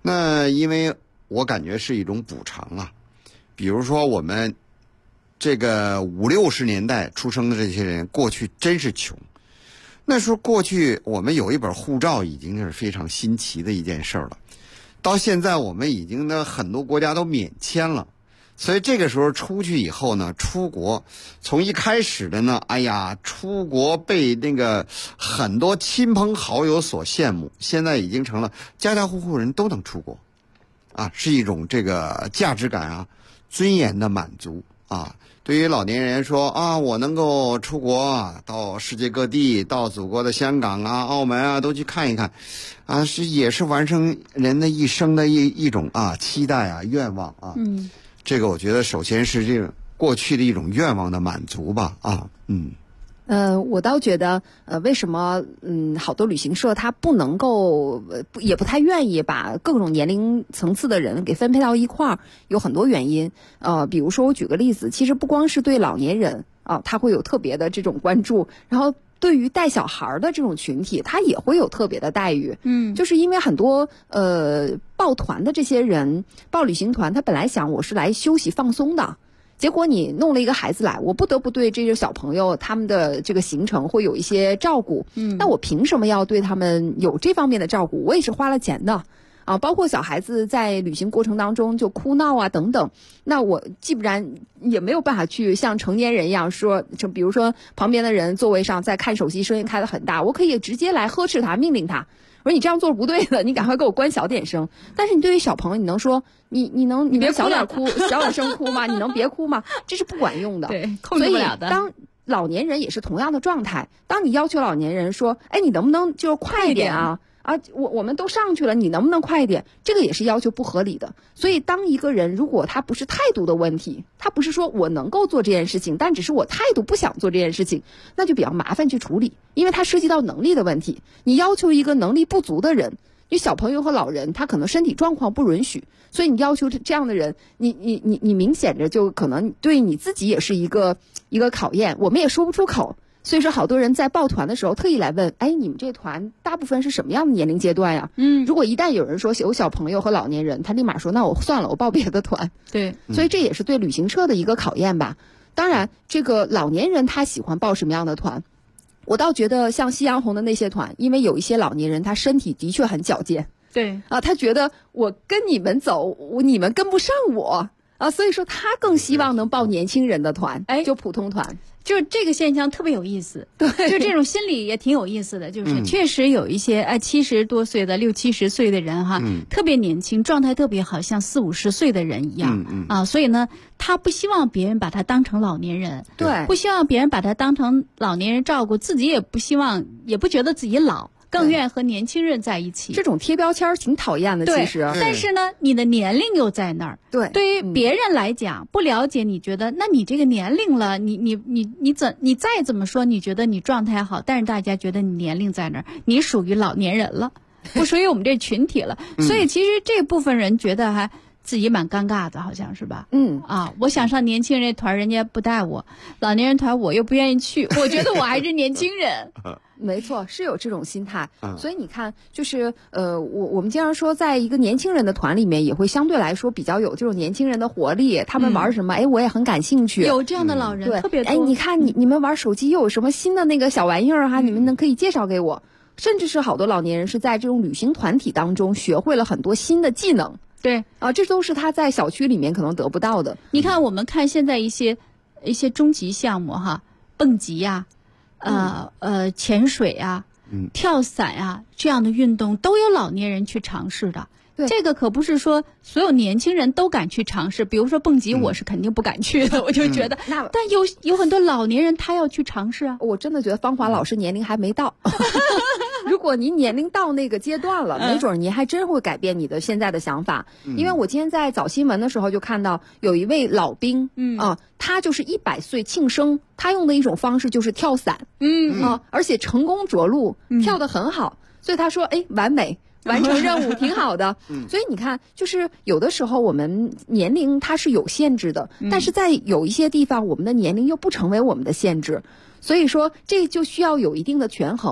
那因为我感觉是一种补偿啊，比如说我们这个50、60年代出生的这些人，过去真是穷。那时候过去我们有一本护照已经是非常新奇的一件事了，到现在我们已经的很多国家都免签了，所以这个时候出去以后呢，出国从一开始的呢，哎呀，出国被那个很多亲朋好友所羡慕，现在已经成了家家户户人都能出国，啊，是一种这个价值感啊、尊严的满足啊。对于老年人说啊，我能够出国啊，到世界各地，到祖国的香港啊、澳门啊都去看一看，啊，也是完成人的一生的一种啊期待啊、愿望啊。这个我觉得首先是这个过去的一种愿望的满足吧啊。 我倒觉得，为什么好多旅行社它不能够，也不太愿意把各种年龄层次的人给分配到一块儿，有很多原因。比如说我举个例子，其实不光是对老年人啊，他会有特别的这种关注，然后对于带小孩的这种群体，他也会有特别的待遇。就是因为很多报团的这些人，报旅行团，他本来想我是来休息放松的。结果你弄了一个孩子来，我不得不对这些小朋友他们的这个行程会有一些照顾。那我凭什么要对他们有这方面的照顾？我也是花了钱的啊，包括小孩子在旅行过程当中就哭闹啊等等，那我既不然也没有办法去像成年人一样说，就比如说旁边的人座位上在看手机，声音开得很大，我可以直接来呵斥他，命令他。我说你这样做是不对的，你赶快给我关小点声。但是你对于小朋友，你能说你能小点哭，小点声哭吗？你能别哭吗？这是不管用的， 对，控制不了的。 所以当老年人也是同样的状态，当你要求老年人说，哎，你能不能就快一点啊？我们都上去了，你能不能快一点？这个也是要求不合理的。所以当一个人如果他不是态度的问题，他不是说我能够做这件事情，但只是我态度不想做这件事情，那就比较麻烦去处理，因为它涉及到能力的问题。你要求一个能力不足的人，因为小朋友和老人他可能身体状况不允许，所以你要求这样的人，你明显着就可能对你自己也是一个考验，我们也说不出口。所以说好多人在报团的时候特意来问，哎，你们这团大部分是什么样的年龄阶段呀？如果一旦有人说有小朋友和老年人，他立马说那我算了，我报别的团。 对， 所以这也是对旅行社的一个考验吧。当然这个老年人他喜欢报什么样的团，我倒觉得像夕阳红的那些团，因为有一些老年人他身体的确很矫健， 对啊，他觉得我跟你们走，你们跟不上我啊，所以说他更希望能报年轻人的团，就普通团。 就这个现象特别有意思， 对， 就这种心理也挺有意思的，就是确实有一些70多岁的60、70岁的人哈，特别年轻，状态特别好，像40、50岁的人一样，所以呢，他不希望别人把他当成老年人， 对， 不希望别人把他当成老年人照顾，自己也不希望，也不觉得自己老。更愿意和年轻人在一起， 这种贴标签挺讨厌的。其实， 但是呢，你的年龄又在那儿。 对， 对于别人来讲，不了解，你觉得，那你这个年龄了，你再怎么说，你觉得你状态好，但是大家觉得你年龄在那儿，你属于老年人了，不属于我们这群体了。所以其实这部分人觉得还自己蛮尴尬的，好像是吧？我想上年轻人团，人家不带我；老年人团我又不愿意去，我觉得我还是年轻人。 没错，是有这种心态。所以你看，就是我们经常说，在一个年轻人的团里面，也会相对来说比较有这种年轻人的活力。他们玩什么？我也很感兴趣。 有这样的老人， 对， 特别多。 你看你们玩手机又有什么新的那个小玩意儿哈？你们可以介绍给我。甚至是好多老年人是在这种旅行团体当中学会了很多新的技能。 对啊，这都是他在小区里面可能得不到的。 你看，我们看现在一些中级项目哈，蹦极呀，潜水呀，跳伞呀，这样的运动都有老年人去尝试的。这个可不是说所有年轻人都敢去尝试，比如说蹦极，我是肯定不敢去的，我就觉得。但有很多老年人他要去尝试啊。 我真的觉得芳华老师年龄还没到。如果您年龄到那个阶段了，没准您还真会改变你的现在的想法。因为我今天在早新闻的时候就看到有一位老兵，他就是100岁庆生，他用的一种方式就是跳伞，而且成功着陆，跳得很好，所以他说，完美。完成任务挺好的。所以你看，就是有的时候我们年龄它是有限制的，但是在有一些地方我们的年龄又不成为我们的限制，所以说这就需要有一定的权衡。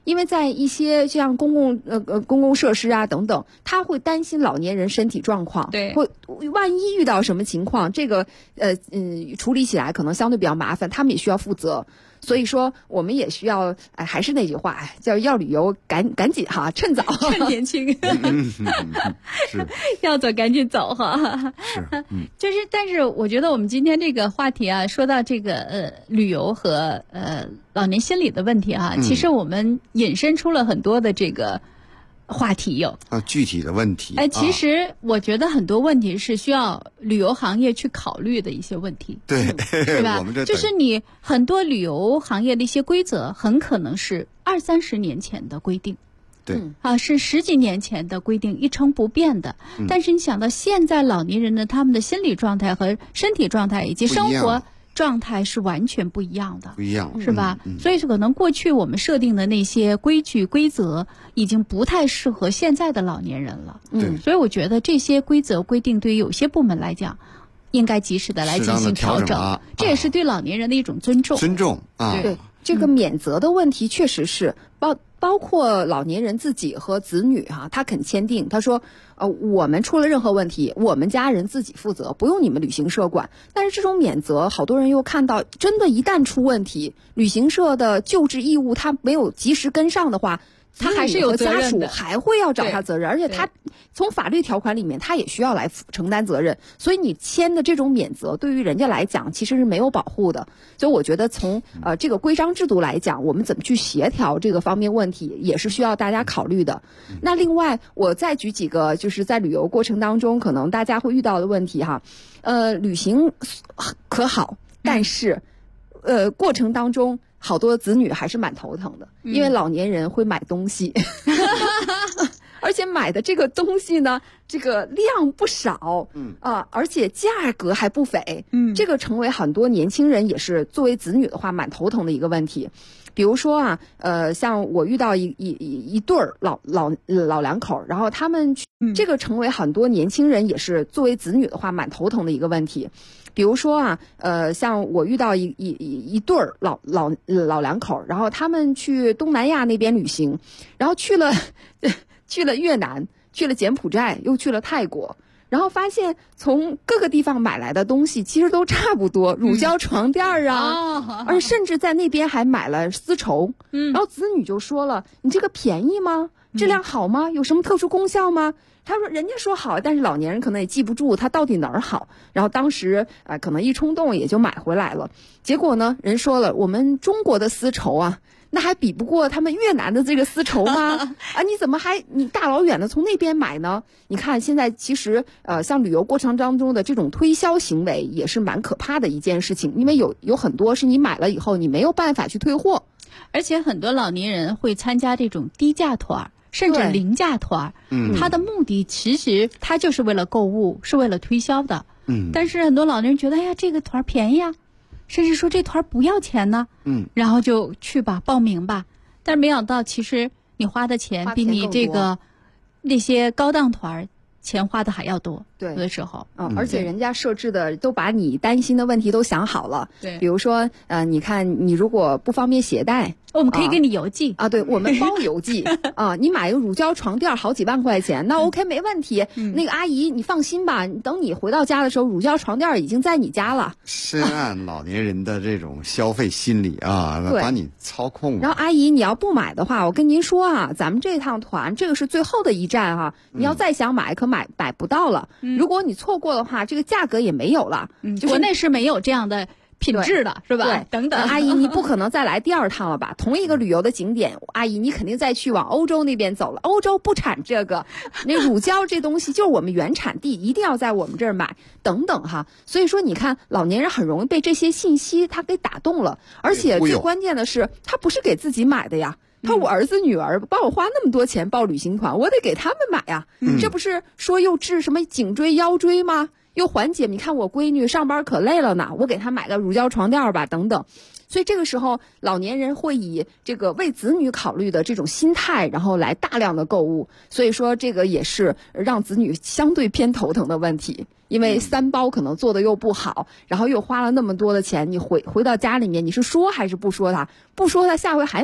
因为在一些像公共设施啊等等，他会担心老年人身体状况， 对， 会万一遇到什么情况，这个处理起来可能相对比较麻烦，他们也需要负责。所以说，我们也需要，还是那句话，叫要旅游赶紧哈，趁早， 趁年轻， 是要走赶紧走哈。 是， 但是我觉得我们今天这个话题啊，说到这个旅游和老年心理的问题啊，其实我们引申出了很多的这个话题有具体的问题。 其实我觉得很多问题是需要旅游行业去考虑的一些问题， 对， 是吧？ 我们这就是你很多旅游行业的一些规则，很可能是20-30年前的规定， 对， 是10几年前的规定，一成不变的。但是你想到现在老年人呢，他们的心理状态和身体状态以及生活状态是完全不一样的， 不一样， 是吧？所以可能过去我们设定的那些规矩规则，已经不太适合现在的老年人了。所以我觉得这些规则规定对于有些部门来讲，应该及时的来进行调整，这也是对老年人的一种尊重。 尊重啊， 对这个免责的问题，确实是包括老年人自己和子女他肯签订，他说我们出了任何问题，我们家人自己负责，不用你们旅行社管。但是这种免责，好多人又看到，真的一旦出问题，旅行社的救治义务他没有及时跟上的话， 他还是有责任的， 家属还会要找他责任，而且他从法律条款里面他也需要来承担责任。所以你签的这种免责，对于人家来讲其实是没有保护的。所以我觉得从这个规章制度来讲，我们怎么去协调这个方面问题，也是需要大家考虑的。那另外我再举几个就是在旅游过程当中可能大家会遇到的问题旅行可好，但是过程当中好多子女还是蛮头疼的，因为老年人会买东西而且买的这个东西呢，这个量不少，而且价格还不菲，这个成为很多年轻人也是作为子女的话蛮头疼的一个问题。比如说像我遇到一对儿老两口，然后他们这个成为很多年轻人也是作为子女的话蛮头疼的一个问题。比如说像我遇到一对儿老两口，然后他们去东南亚那边旅行，然后去了越南，去了柬埔寨，又去了泰国，然后发现从各个地方买来的东西其实都差不多，乳胶床垫而且甚至在那边还买了丝绸。然后子女就说了，你这个便宜吗？质量好吗？有什么特殊功效吗？他说人家说好，但是老年人可能也记不住他到底哪儿好，然后当时可能一冲动也就买回来了。结果呢，人说了，我们中国的丝绸那还比不过他们越南的这个丝绸吗？你怎么你大老远的从那边买呢？你看现在其实像旅游过程当中的这种推销行为也是蛮可怕的一件事情，因为有很多是你买了以后你没有办法去退货， 而且很多老年人会参加这种低价团，甚至零价团，他的目的其实他就是为了购物，是为了推销的。但是很多老年人觉得，哎呀，这个团便宜啊，甚至说这团不要钱呢，然后就去吧，报名吧。但是没想到，其实你花的钱比你这个那些高档团钱花的还要多。 对， 有的时候， 而且人家设置的都把你担心的问题都想好了。 对， 比如说你看你如果不方便携带， 我们可以给你邮寄对，我们包邮寄你买个乳胶床垫好几万块钱，那 OK 没问题。那个阿姨你放心吧，等你回到家的时候，乳胶床垫已经在你家了。 深谙老年人的这种消费心理把你操控。 然后阿姨你要不买的话，我跟您说咱们这趟团这个是最后的一站你要再想买可买不到了。如果你错过的话，这个价格也没有了。 国内是没有这样的品质的，是吧？ 对， 等等， 阿姨，你不可能再来第二趟了吧？同一个旅游的景点，阿姨，你肯定再去往欧洲那边走了。欧洲不产这个，那乳胶这东西就是我们原产地，一定要在我们这儿买，等等所以说，你看，老年人很容易被这些信息他给打动了，而且最关键的是，他不是给自己买的呀。我儿子女儿帮我花那么多钱报旅行团，我得给他们买呀。这不是说又治什么颈椎腰椎吗？又缓解，你看我闺女上班可累了呢，我给她买个乳胶床垫吧，等等。所以这个时候，老年人会以这个为子女考虑的这种心态，然后来大量的购物。所以说，这个也是让子女相对偏头疼的问题。因为3包可能做的又不好，然后又花了那么多的钱，你回到家里面，你是说还是不说他？不说他下回还买。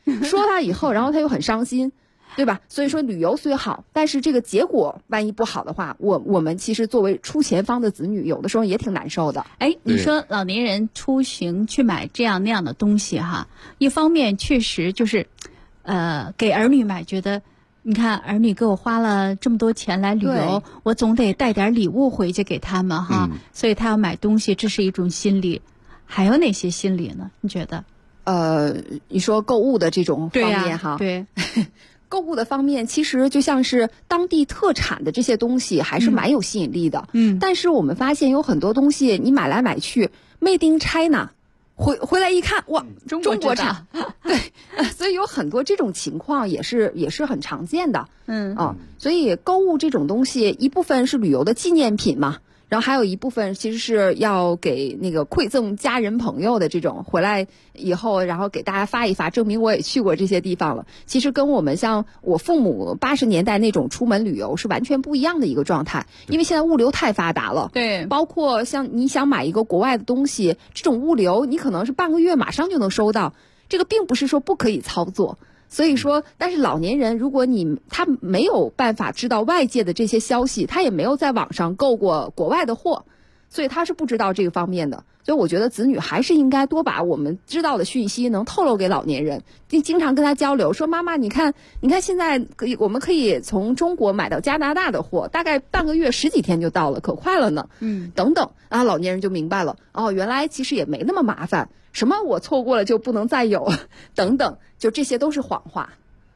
说他以后，然后他又很伤心，对吧？所以说旅游虽好，但是这个结果万一不好的话，我们其实作为出钱方的子女，有的时候也挺难受的。 哎，你说老年人出行去买这样那样的东西哈，一方面确实就是，给儿女买，觉得你看儿女给我花了这么多钱来旅游，我总得带点礼物回去给他们哈，所以他要买东西，这是一种心理。还有哪些心理呢？你觉得？ 你说购物的这种方面哈， 对。 购物的方面，其实就像是当地特产的这些东西，还是蛮有吸引力的。但是我们发现有很多东西，你买来买去 ，Made in China， 回来一看，哇，中国产，对，所以有很多这种情况也是很常见的。所以购物这种东西，一部分是旅游的纪念品嘛。然后还有一部分其实是要给那个馈赠家人朋友的这种，回来以后然后给大家发一发，证明我也去过这些地方了。其实跟我们像我父母80年代那种出门旅游是完全不一样的一个状态，因为现在物流太发达了。 对， 包括像你想买一个国外的东西，这种物流你可能是半个月马上就能收到，这个并不是说不可以操作。所以说，但是老年人，如果他没有办法知道外界的这些消息，他也没有在网上购过国外的货，所以他是不知道这个方面的。所以我觉得子女还是应该多把我们知道的讯息能透露给老年人，经常跟他交流，说妈妈，你看现在我们可以从中国买到加拿大的货，大概半个月10几天就到了，可快了呢。等等啊，老年人就明白了，哦，原来其实也没那么麻烦。什么我错过了就不能再有等等，就这些都是谎话。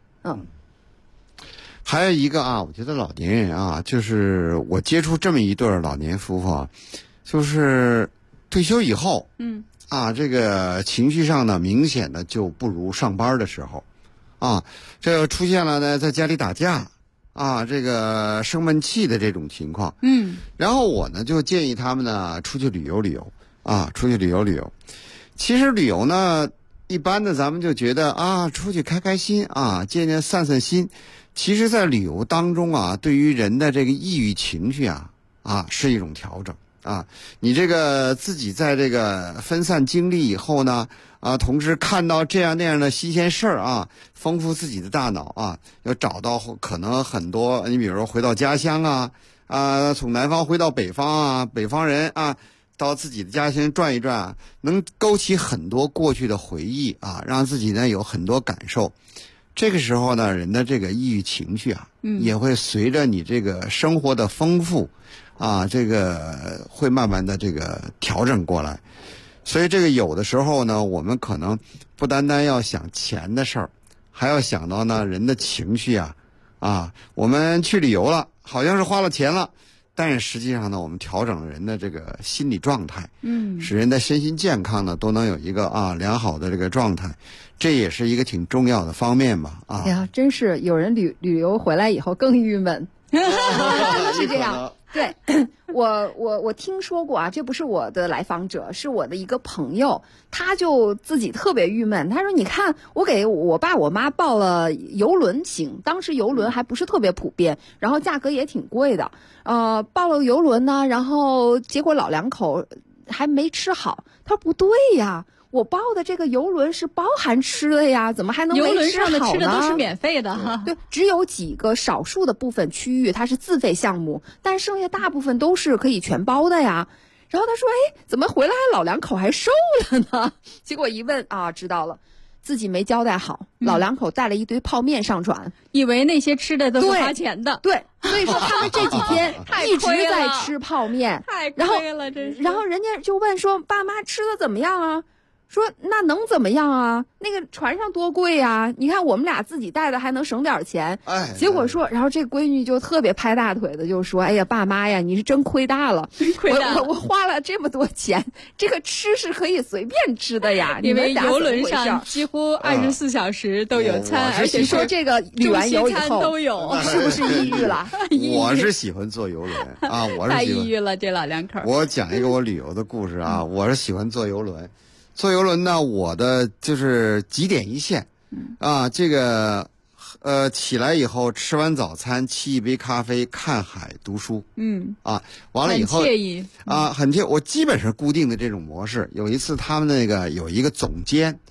还有一个啊，我觉得老年人啊，就是我接触这么一对老年夫妇啊，就是退休以后，这个情绪上呢，明显的就不如上班的时候，这个出现了呢，在家里打架，这个生闷气的这种情况，然后我呢就建议他们呢出去旅游旅游，出去旅游旅游。其实旅游呢，一般的咱们就觉得出去开开心散散心。其实，在旅游当中对于人的这个抑郁情绪是一种调整你这个自己在这个分散精力以后呢同时看到这样那样的新鲜事儿丰富自己的大脑要找到可能很多，你比如说回到家乡从南方回到北方北方人到自己的家乡转一转，能勾起很多过去的回忆让自己呢有很多感受。这个时候呢，人的这个抑郁情绪也会随着你这个生活的丰富这个会慢慢的这个调整过来。所以这个有的时候呢，我们可能不单单要想钱的事儿，还要想到呢人的情绪我们去旅游了，好像是花了钱了。但是实际上呢，我们调整了人的这个心理状态，使人的身心健康呢都能有一个良好的这个状态，这也是一个挺重要的方面吧哎呀，真是有人旅游回来以后更郁闷，真的是这样。对，我听说过这不是我的来访者，是我的一个朋友，他就自己特别郁闷。他说：“你看，我给我爸我妈报了邮轮行，当时邮轮还不是特别普遍，然后价格也挺贵的。报了邮轮呢，然后结果老两口还没吃好。他说不对呀。”我报的这个邮轮是包含吃的呀，怎么还能没吃好呢？ 邮轮上的吃的都是免费的哈。 对，只有几个少数的部分区域它是自费项目，但剩下大部分都是可以全包的呀。然后他说：“怎么回来老两口还瘦了呢？”结果一问知道了，自己没交代好，老两口带了一堆泡面上船， 以为那些吃的都是花钱的。 对，所以说他们这几天一直在吃泡面， 太亏了，真是。 然后人家就问说：“爸妈吃的怎么样啊？”说那能怎么样啊？那个船上多贵呀！你看我们俩自己带的还能省点钱。结果说，然后这闺女就特别拍大腿的就说：“哎呀，爸妈呀，你是真亏大了！我花了这么多钱，这个吃是可以随便吃的呀。 因为邮轮上几乎24小时都有餐，而且说这个旅完游以后都有， 是不是抑郁了？ 我是喜欢坐邮轮我是太抑郁了，这老两口。 我讲一个我旅游的故事我是喜欢坐邮轮。坐邮轮呢，我的就是几点一线，这个起来以后吃完早餐，沏一杯咖啡，看海读书，完了以后很惬意很惬。我基本上固定的这种模式。有一次他们那个有一个总监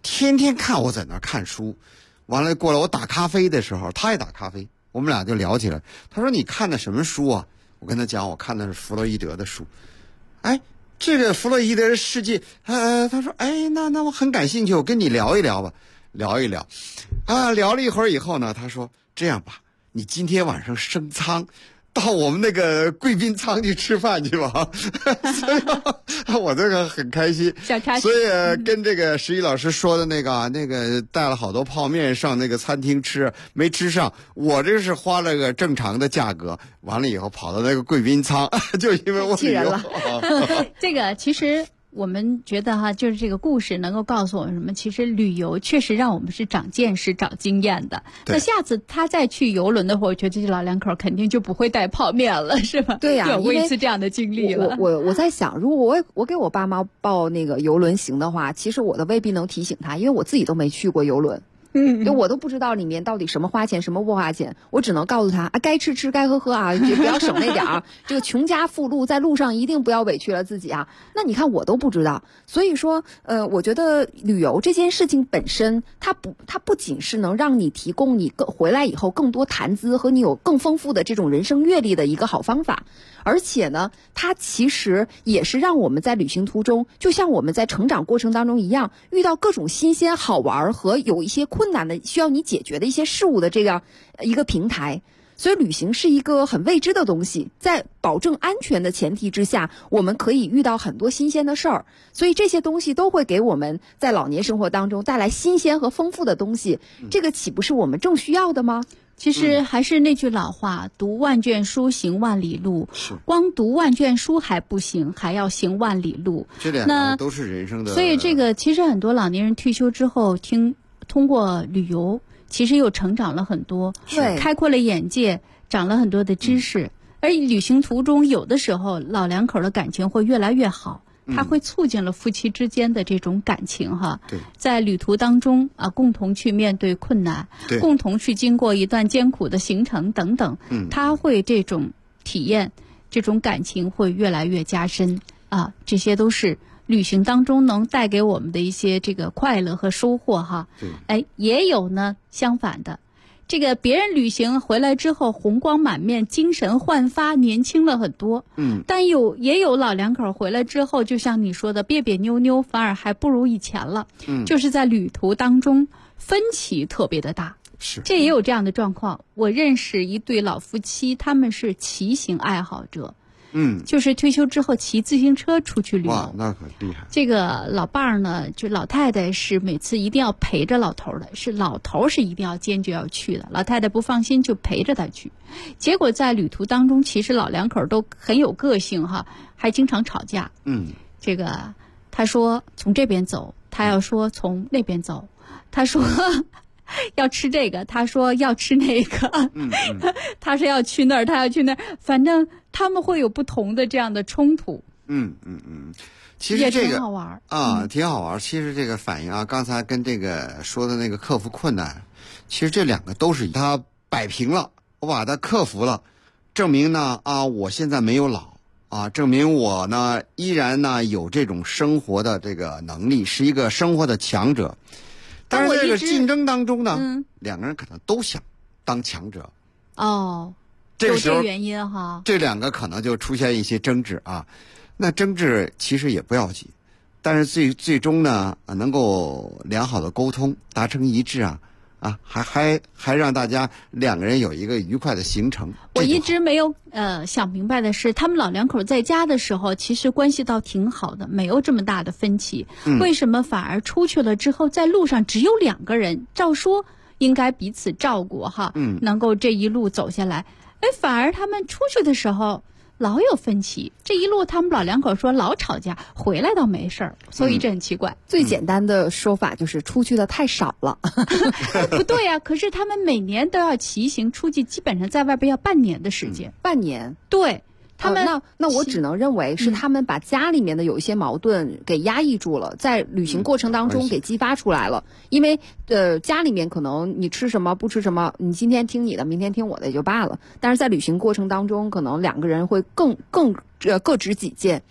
天天看我在那儿看书，完了过来我打咖啡的时候，他也打咖啡，我们俩就聊起来。他说你看的什么书啊？我跟他讲，我看的是弗洛伊德的书。哎，这个弗洛伊德的世界，他说，哎，那我很感兴趣，我跟你聊一聊吧，聊一聊，聊了一会儿以后呢，他说这样吧，你今天晚上升舱，到我们那个贵宾舱去吃饭去吧。所以我这个很开心，所以跟这个石一老师说的那个带了好多泡面上那个餐厅吃，没吃上，我这是花了个正常的价格，完了以后跑到那个贵宾舱，就因为我旅游了。 这个其实我们觉得哈，就是这个故事能够告诉我们什么？其实旅游确实让我们是长见识、长经验的。那下次他再去游轮的话，我觉得这老两口肯定就不会带泡面了，是吧？ 对呀， 有过一次这样的经历了。 我在想，如果我给我爸妈报那个游轮行的话，其实我都未必能提醒他，因为我自己都没去过游轮。就我都不知道里面到底什么花钱什么不花钱，我只能告诉他啊，该吃吃该喝喝啊，就不要省那点儿。这个穷家富路在路上一定不要委屈了自己啊。那你看我都不知道，所以说我觉得旅游这件事情本身，它不仅是能让你提供你回来以后更多谈资和你有更丰富的这种人生阅历的一个好方法，而且呢，它其实也是让我们在旅行途中，就像我们在成长过程当中一样，遇到各种新鲜好玩和有一些困难的需要你解决的一些事物的这样一个平台。所以旅行是一个很未知的东西，在保证安全的前提之下，我们可以遇到很多新鲜的事儿，所以这些东西都会给我们在老年生活当中带来新鲜和丰富的东西，这个岂不是我们正需要的吗？ 其实还是那句老话，读万卷书行万里路，光读万卷书还不行，还要行万里路。 这两个都是人生的。 所以这个其实很多老年人退休之后通过旅游，其实又成长了很多， 对， 开阔了眼界，长了很多的知识。而旅行途中，有的时候老两口的感情会越来越好。它会促进了夫妻之间的这种感情哈，在旅途当中啊，共同去面对困难，共同去经过一段艰苦的行程等等，它会这种体验，这种感情会越来越加深啊，这些都是旅行当中能带给我们的一些这个快乐和收获哈。哎，也有呢相反的。这个别人旅行回来之后红光满面，精神焕发，年轻了很多。但也有老两口回来之后，就像你说的别别扭扭，反而还不如以前了。就是在旅途当中分歧特别的大。这也有这样的状况。我认识一对老夫妻，他们是骑行爱好者。就是退休之后骑自行车出去旅游。 哇，那可厉害！ 这个老伴儿呢，就老太太是每次一定要陪着老头的，是老头是一定要坚决要去的，老太太不放心就陪着他去。结果在旅途当中，其实老两口都很有个性哈，还经常吵架。这个他说从这边走，他要说从那边走，他说要吃这个，他说要吃那个，他说要去那儿，他要去那儿，反正他们会有不同的这样的冲突。 其实这个也挺好玩啊，挺好玩。其实这个反应啊，刚才跟这个说的那个克服困难，其实这两个都是他摆平了，我把它克服了，证明呢我现在没有老啊，证明我呢依然呢有这种生活的这个能力，是一个生活的强者。但是这个竞争当中呢，两个人可能都想当强者。这个时候有这原因哈， 这两个可能就出现一些争执啊。那争执其实也不要紧，但是最终呢，能够良好的沟通，达成一致还让大家两个人有一个愉快的行程。 我一直没有想明白的是，他们老两口在家的时候，其实关系倒挺好的，没有这么大的分歧。为什么反而出去了之后，在路上只有两个人？照说应该彼此照顾哈，能够这一路走下来。反而他们出去的时候老有分歧，这一路他们老两口说老吵架，回来倒没事儿，所以这很奇怪。 最简单的说法就是出去的太少了。 不对呀，可是他们每年都要骑行出去，基本上在外边要半年的时间。 半年？ 对。他们那我只能认为是他们把家里面的有一些矛盾给压抑住了，在旅行过程当中给激发出来了。因为家里面可能你吃什么不吃什么，你今天听你的，明天听我的也就罢了。但是在旅行过程当中，可能两个人会更各执己见。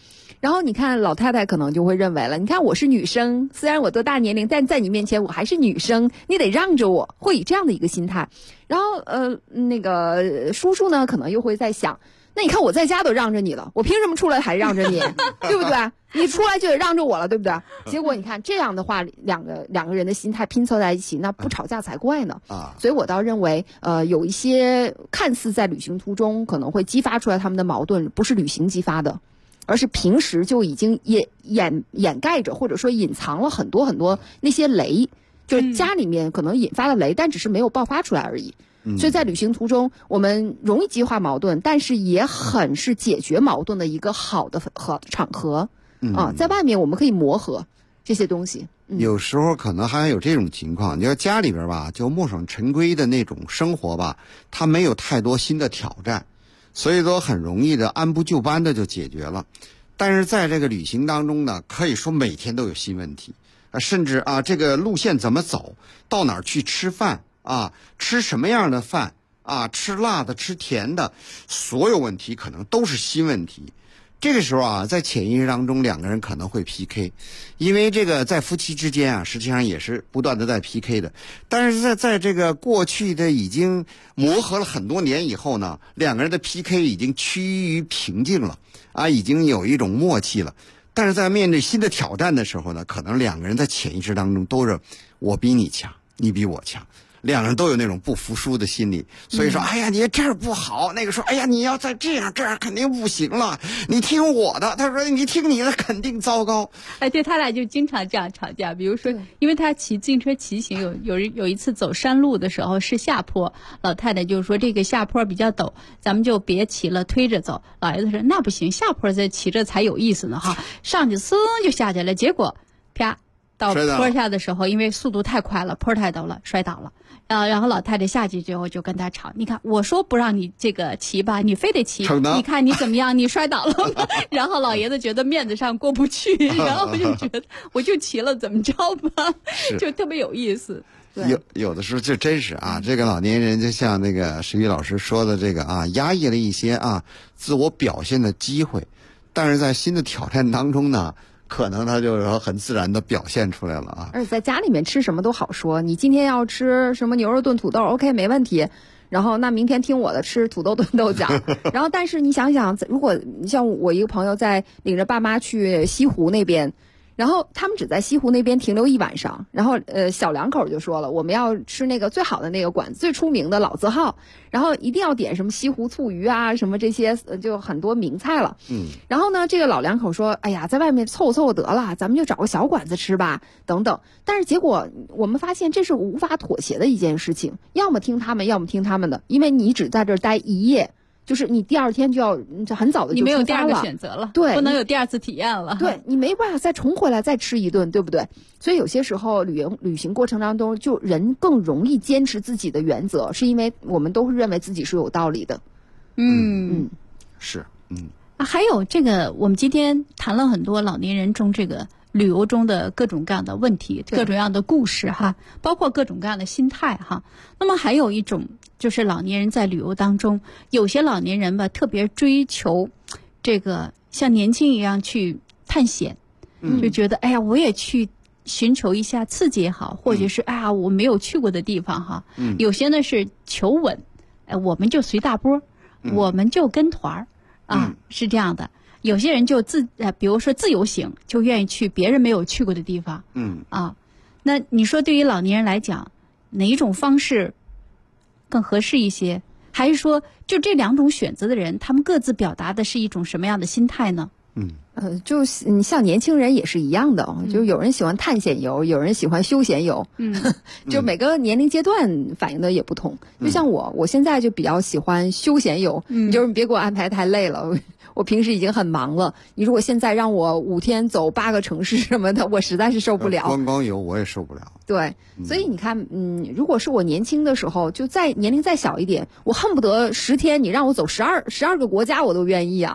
然后你看老太太可能就会认为了，你看我是女生，虽然我多大年龄，但在你面前我还是女生，你得让着我，会以这样的一个心态。然后那个叔叔呢，可能又会在想，那你看我在家都让着你了，我凭什么出来还让着你，对不对？你出来就得让着我了，对不对？结果你看这样的话，两个人的心态拼凑在一起，那不吵架才怪呢。所以我倒认为，有一些看似在旅行途中可能会激发出来他们的矛盾，不是旅行激发的，而是平时就已经掩盖着或者说隐藏了很多很多那些雷，就是家里面可能引发了雷，但只是没有爆发出来而已。所以在旅行途中，我们容易激化矛盾，但是也很是解决矛盾的一个好的场合。在外面我们可以磨合这些东西。 有时候可能还有这种情况，你要家里边吧，就墨守成规的那种生活吧，它没有太多新的挑战，所以说很容易的按部就班的就解决了。但是在这个旅行当中呢，可以说每天都有新问题，甚至这个路线怎么走，到哪儿去吃饭吃什么样的饭吃辣的吃甜的，所有问题可能都是新问题。这个时候在潜意识当中两个人可能会 PK， 因为这个在夫妻之间实际上也是不断的在 PK 的。但是在这个过去的已经磨合了很多年以后呢，两个人的 PK 已经趋于平静了已经有一种默契了。但是在面对新的挑战的时候呢，可能两个人在潜意识当中都是我比你强，你比我强。两人都有那种不服输的心理，所以说哎呀你这儿不好，那个说哎呀你要再这样肯定不行了，你听我的，他说你听你的肯定糟糕。 对，他俩就经常这样吵架。比如说因为他骑自行车骑行，有一次走山路的时候是下坡，老太太就说这个下坡比较陡，咱们就别骑了，推着走。老爷子说那不行，下坡再骑着才有意思呢上去嗖就下去了，结果啪到坡下的时候，因为速度太快了，坡太陡了，摔倒了。然后老太太下去之后就跟他吵，你看我说不让你这个骑吧，你非得骑，你看你怎么样，你摔倒了吗？然后老爷子觉得面子上过不去，然后就觉得我就骑了怎么着吧，就特别有意思。 有的时候就真是这个老年人就像那个石玉老师说的这个压抑了一些自我表现的机会，但是在新的挑战当中呢，可能他就很自然的表现出来了而且在家里面吃什么都好说，你今天要吃什么牛肉炖土豆 OK 没问题，然后那明天听我的吃土豆炖豆角然后但是你想想，如果你像我一个朋友在领着爸妈去西湖那边，然后他们只在西湖那边停留一晚上，然后小两口就说了，我们要吃那个最好的那个馆子，最出名的老字号，然后一定要点什么西湖醋鱼什么这些就很多名菜了。然后呢这个老两口说哎呀在外面凑得了，咱们就找个小馆子吃吧等等。但是结果我们发现这是无法妥协的一件事情，要么听他们要么听他们的，因为你只在这儿待一夜，就是你第二天就要很早的就出发了， 你没有第二个选择了， 对， 不能有第二次体验了， 对，你没办法再重回来再吃一顿，对不对？所以有些时候旅行过程当中，就人更容易坚持自己的原则，是因为我们都是认为自己是有道理的。 是还有这个，我们今天谈了很多老年人中这个旅游中的各种各样的问题，各种各样的故事包括各种各样的心态那么还有一种就是老年人在旅游当中，有些老年人吧特别追求这个像年轻一样去探险，就觉得哎呀我也去寻求一下刺激也好，或者是哎呀我没有去过的地方有些呢是求稳，我们就随大波，我们就跟团是这样的。有些人就比如说自由行，就愿意去别人没有去过的地方。那你说对于老年人来讲，哪一种方式更合适一些？还是说就这两种选择的人，他们各自表达的是一种什么样的心态呢？ 就你像年轻人也是一样的，就有人喜欢探险游，有人喜欢休闲游，就每个年龄阶段反映的也不同。就像我现在就比较喜欢休闲游，就是你别给我安排太累了。我平时已经很忙了，你如果现在让我5天走8个城市什么的，我实在是受不了。 观光游我也受不了。 对，所以你看，如果是我年轻的时候，就年龄再小一点，我恨不得10天你让我走12个国家我都愿意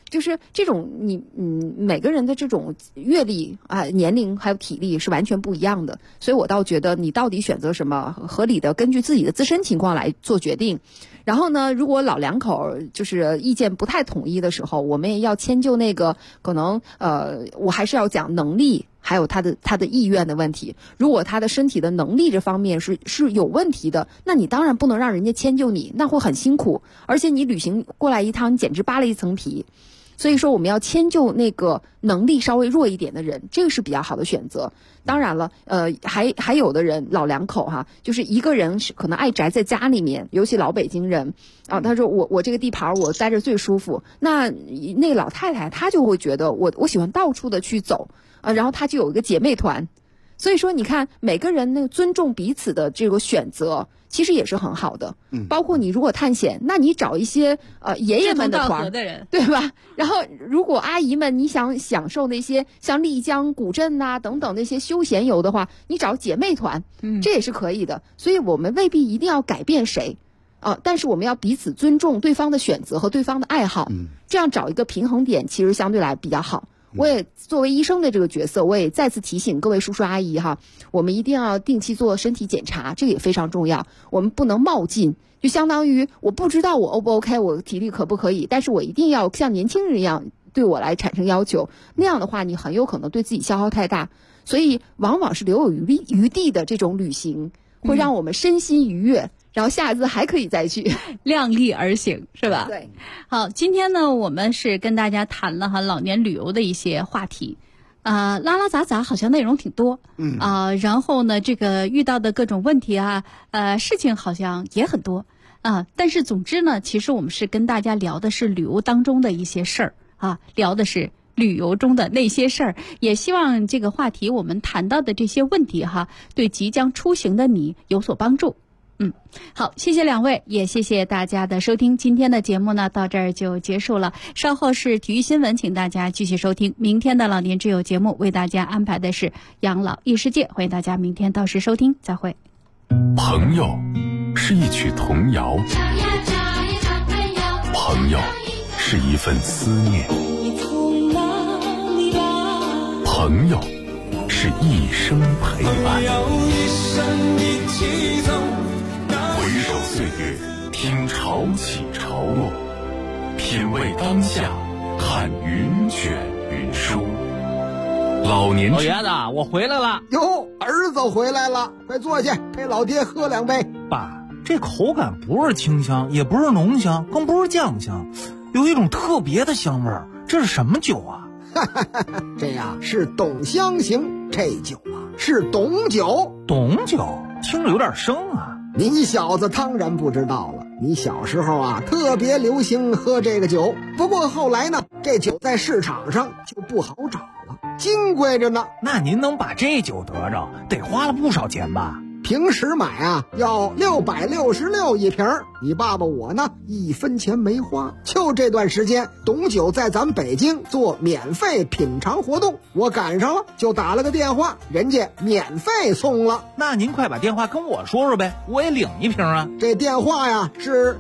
就是这种每个人的这种阅历年龄还有体力是完全不一样的，所以我倒觉得你到底选择什么，合理的根据自己的自身情况来做决定。然后呢，如果老两口就是意见不太统一的时候，我们也要迁就那个可能我还是要讲能力，还有他的意愿的问题。如果他的身体的能力这方面是有问题的，那你当然不能让人家迁就你，那会很辛苦，而且你旅行过来一趟，你简直扒了一层皮。所以说我们要迁就那个能力稍微弱一点的人，这个是比较好的选择。当然了，还有的人老两口就是一个人是可能爱宅在家里面，尤其老北京人啊，他说我这个地盘我待着最舒服，那个老太太她就会觉得我喜欢到处的去走然后她就有一个姐妹团。所以说你看每个人那个尊重彼此的这个选择其实也是很好的。包括你如果探险，那你找一些爷爷们的团，对吧？然后如果阿姨们你想享受那些像丽江古镇等等那些休闲游的话，你找姐妹团，这也是可以的。所以我们未必一定要改变谁但是我们要彼此尊重对方的选择和对方的爱好，这样找一个平衡点其实相对来比较好。我也作为医生的这个角色，我也再次提醒各位叔叔阿姨我们一定要定期做身体检查，这个也非常重要。我们不能冒进，就相当于我不知道我 O 不 OK， 我体力可不可以，但是我一定要像年轻人一样对我来产生要求，那样的话你很有可能对自己消耗太大。所以往往是留有余地的这种旅行会让我们身心愉悦，然后下一次还可以再去， 量力而行，是吧？ 对。 好，今天呢，我们是跟大家谈了老年旅游的一些话题，拉拉杂杂，好像内容挺多，然后呢，这个遇到的各种问题事情好像也很多但是总之呢，其实我们是跟大家聊的是旅游当中的一些事儿聊的是旅游中的那些事儿，也希望这个话题我们谈到的这些问题对即将出行的你有所帮助。好，谢谢两位，也谢谢大家的收听。今天的节目呢，到这儿就结束了。稍后是体育新闻，请大家继续收听。明天的老年之友节目为大家安排的是养老异世界，欢迎大家明天到时收听，再会。 朋友是一曲童谣，朋友是一份思念，朋友是一生陪伴。回首岁月，听潮起潮落，品味当下，看云卷云舒。老年老爷子，我回来了。 哟，儿子回来了，快坐下，陪老爹喝两杯。 爸，这口感不是清香，也不是浓香，更不是酱香，有一种特别的香味儿。这是什么酒啊？ 这呀是董香型，这酒是董酒。 董酒听着有点生啊。 你小子当然不知道了，你小时候特别流行喝这个酒，不过后来呢，这酒在市场上就不好找了，金贵着呢。 那您能把这酒得着，得花了不少钱吧？ 平时买要666一瓶，你爸爸我呢1分钱没花。就这段时间，董酒在咱北京做免费品尝活动，我赶上了，就打了个电话，人家免费送了。 那您快把电话跟我说说呗，我也领一瓶啊。 这电话是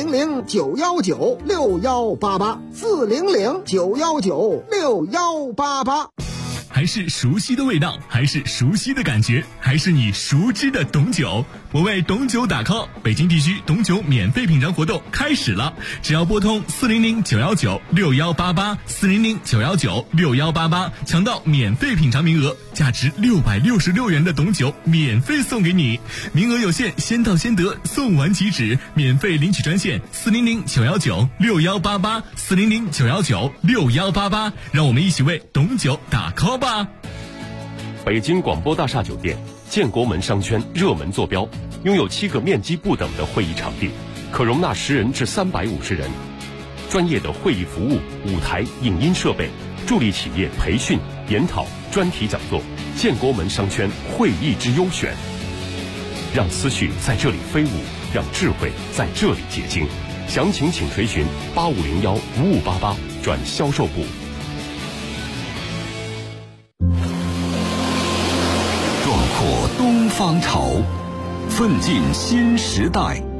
400-919-6188，400-919-6188。 还是熟悉的味道，还是熟悉的感觉，还是你熟知的董酒。我为董酒打 call， 北京地区董酒免费品尝活动开始了，只要拨通400-919-6188 400-919-6188，抢到免费品尝名额，价值666元的董酒免费送给你，名额有限，先到先得，送完即止。免费领取专线400-919-6188 400-919-6188，让我们一起为董酒打 call吧。 北京广播大厦酒店建国门商圈热门坐标，拥有7个面积不等的会议场地，可容纳10人至350人，专业的会议服务、舞台、影音设备，助力企业培训、研讨、专题讲座。建国门商圈会议之优选，让思绪在这里飞舞，让智慧在这里结晶。详情请垂询8501-5588转销售部。 壮阔东方潮，奋进新时代。